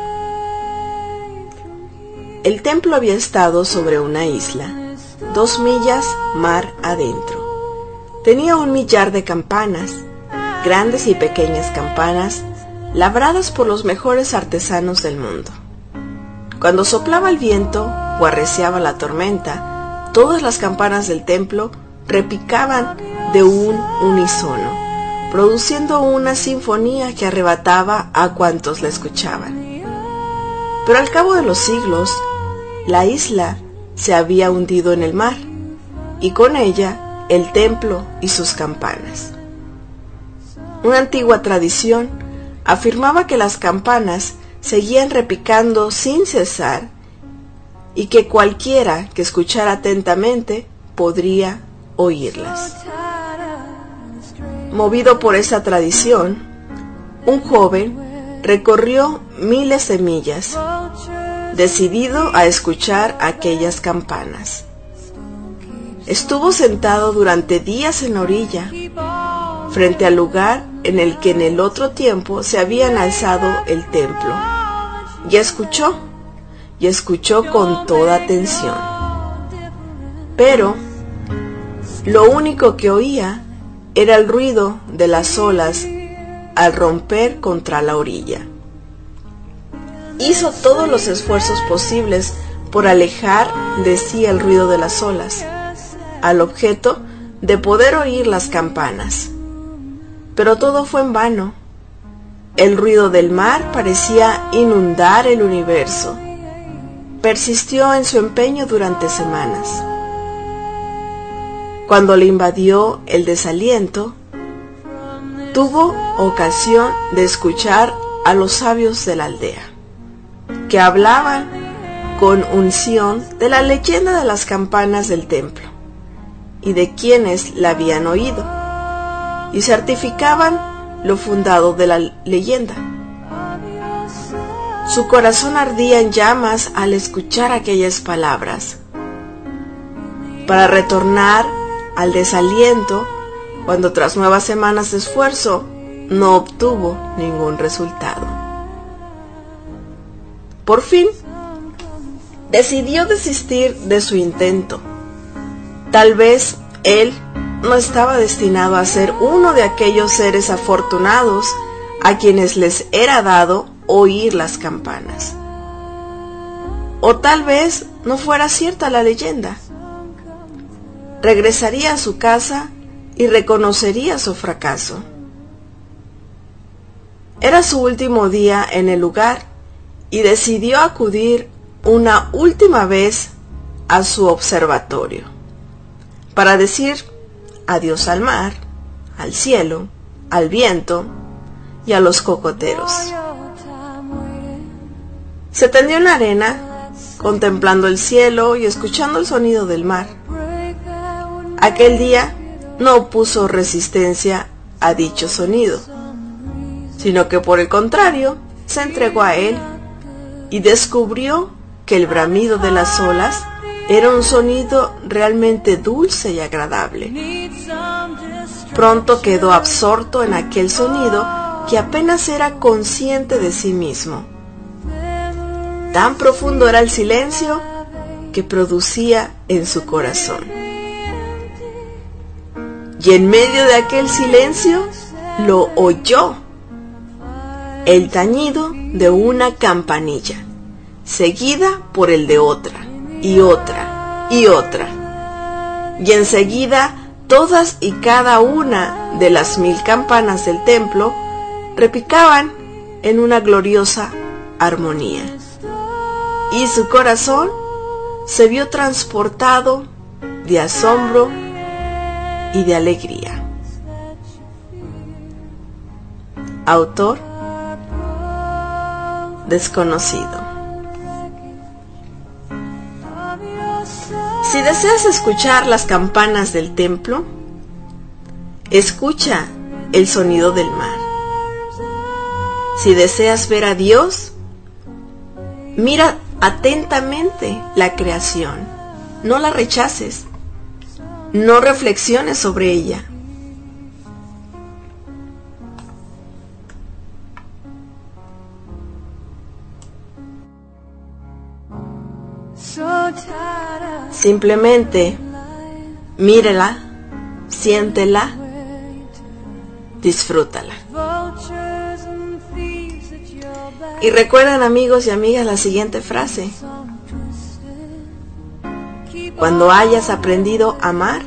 El templo había estado sobre una isla, dos millas mar adentro. Tenía un millar de campanas, grandes y pequeñas campanas, labradas por los mejores artesanos del mundo. Cuando soplaba el viento o arreciaba la tormenta, todas las campanas del templo repicaban de un unísono, produciendo una sinfonía que arrebataba a cuantos la escuchaban. Pero al cabo de los siglos, la isla se había hundido en el mar, y con ella el templo y sus campanas. Una antigua tradición afirmaba que las campanas seguían repicando sin cesar y que cualquiera que escuchara atentamente podría oírlas. Movido por esa tradición, un joven recorrió miles de millas, decidido a escuchar aquellas campanas. Estuvo sentado durante días en la orilla, frente al lugar en el que en el otro tiempo se habían alzado el templo, y escuchó, y escuchó con toda atención. Pero lo único que oía era el ruido de las olas al romper contra la orilla. Hizo todos los esfuerzos posibles por alejar de sí el ruido de las olas, al objeto de poder oír las campanas. Pero todo fue en vano. El ruido del mar parecía inundar el universo. Persistió en su empeño durante semanas. Cuando le invadió el desaliento, tuvo ocasión de escuchar a los sabios de la aldea, que hablaban con unción de la leyenda de las campanas del templo y de quienes la habían oído, y certificaban lo fundado de la leyenda. Su corazón ardía en llamas al escuchar aquellas palabras. Para retornar al desaliento, cuando tras nuevas semanas de esfuerzo no obtuvo ningún resultado. Por fin, decidió desistir de su intento. Tal vez él no estaba destinado a ser uno de aquellos seres afortunados a quienes les era dado oír las campanas. O tal vez no fuera cierta la leyenda. Regresaría a su casa y reconocería su fracaso. Era su último día en el lugar y decidió acudir una última vez a su observatorio para decir adiós al mar, al cielo, al viento y a los cocoteros. Se tendió en la arena, contemplando el cielo y escuchando el sonido del mar. Aquel día no opuso resistencia a dicho sonido, sino que por el contrario se entregó a él y descubrió que el bramido de las olas era un sonido realmente dulce y agradable. Pronto quedó absorto en aquel sonido que apenas era consciente de sí mismo. Tan profundo era el silencio que producía en su corazón. Y en medio de aquel silencio lo oyó, el tañido de una campanilla, seguida por el de otra, y otra, y otra. Y enseguida todas y cada una de las mil campanas del templo repicaban en una gloriosa armonía. Y su corazón se vio transportado de asombro y de alegría. Autor desconocido. Si deseas escuchar las campanas del templo, escucha el sonido del mar. Si deseas ver a Dios, mira atentamente la creación. No la rechaces. No reflexiones sobre ella. Simplemente mírela, siéntela, disfrútala. Y recuerden, amigos y amigas, la siguiente frase: cuando hayas aprendido a amar,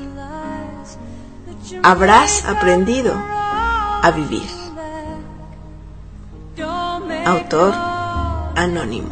habrás aprendido a vivir. Autor anónimo.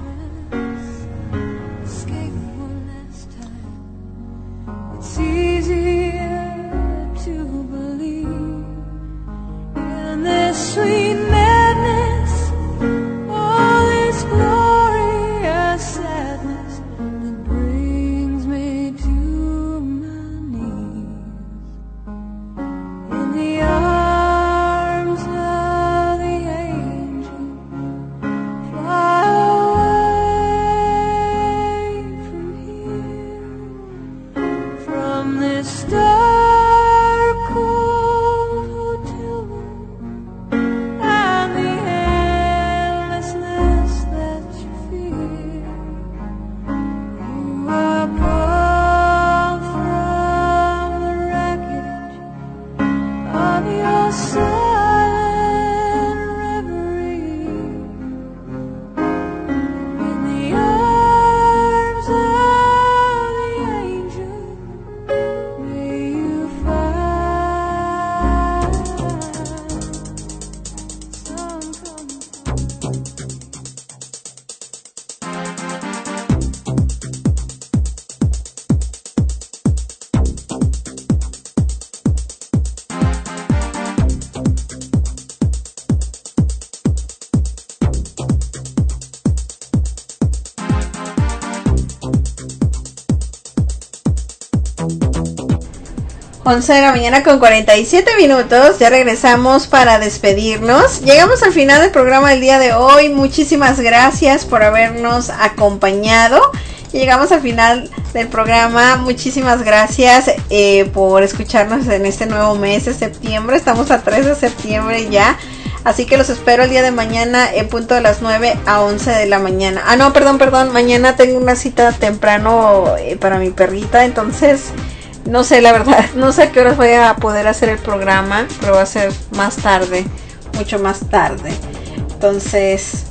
once de la mañana con cuarenta y siete minutos, ya regresamos para despedirnos. Llegamos al final del programa del día de hoy. Muchísimas gracias por habernos acompañado. Llegamos al final del programa. Muchísimas gracias eh, por escucharnos en este nuevo mes de septiembre. Estamos a tres de septiembre ya. Así que los espero el día de mañana en punto de las nueve a once de la mañana. Ah, no, perdón, perdón. Mañana tengo una cita temprano eh, para mi perrita. Entonces, no sé, la verdad, no sé a qué horas voy a poder hacer el programa, pero va a ser más tarde, mucho más tarde. Entonces,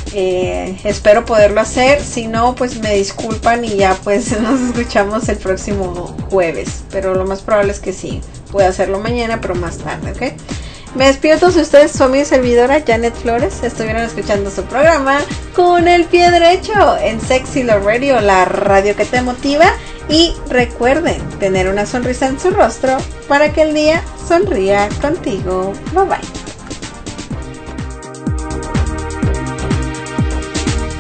Eh, espero poderlo hacer, si no pues me disculpan y ya pues nos escuchamos el próximo jueves, pero lo más probable es que sí, puedo hacerlo mañana pero más tarde, ¿ok? Me despido de todos ustedes, su amiga y servidora Janet Flores. Estuvieron escuchando su programa Con el Pie Derecho en Sexy Love Radio, la radio que te motiva. Y recuerden tener una sonrisa en su rostro para que el día sonría contigo. Bye bye.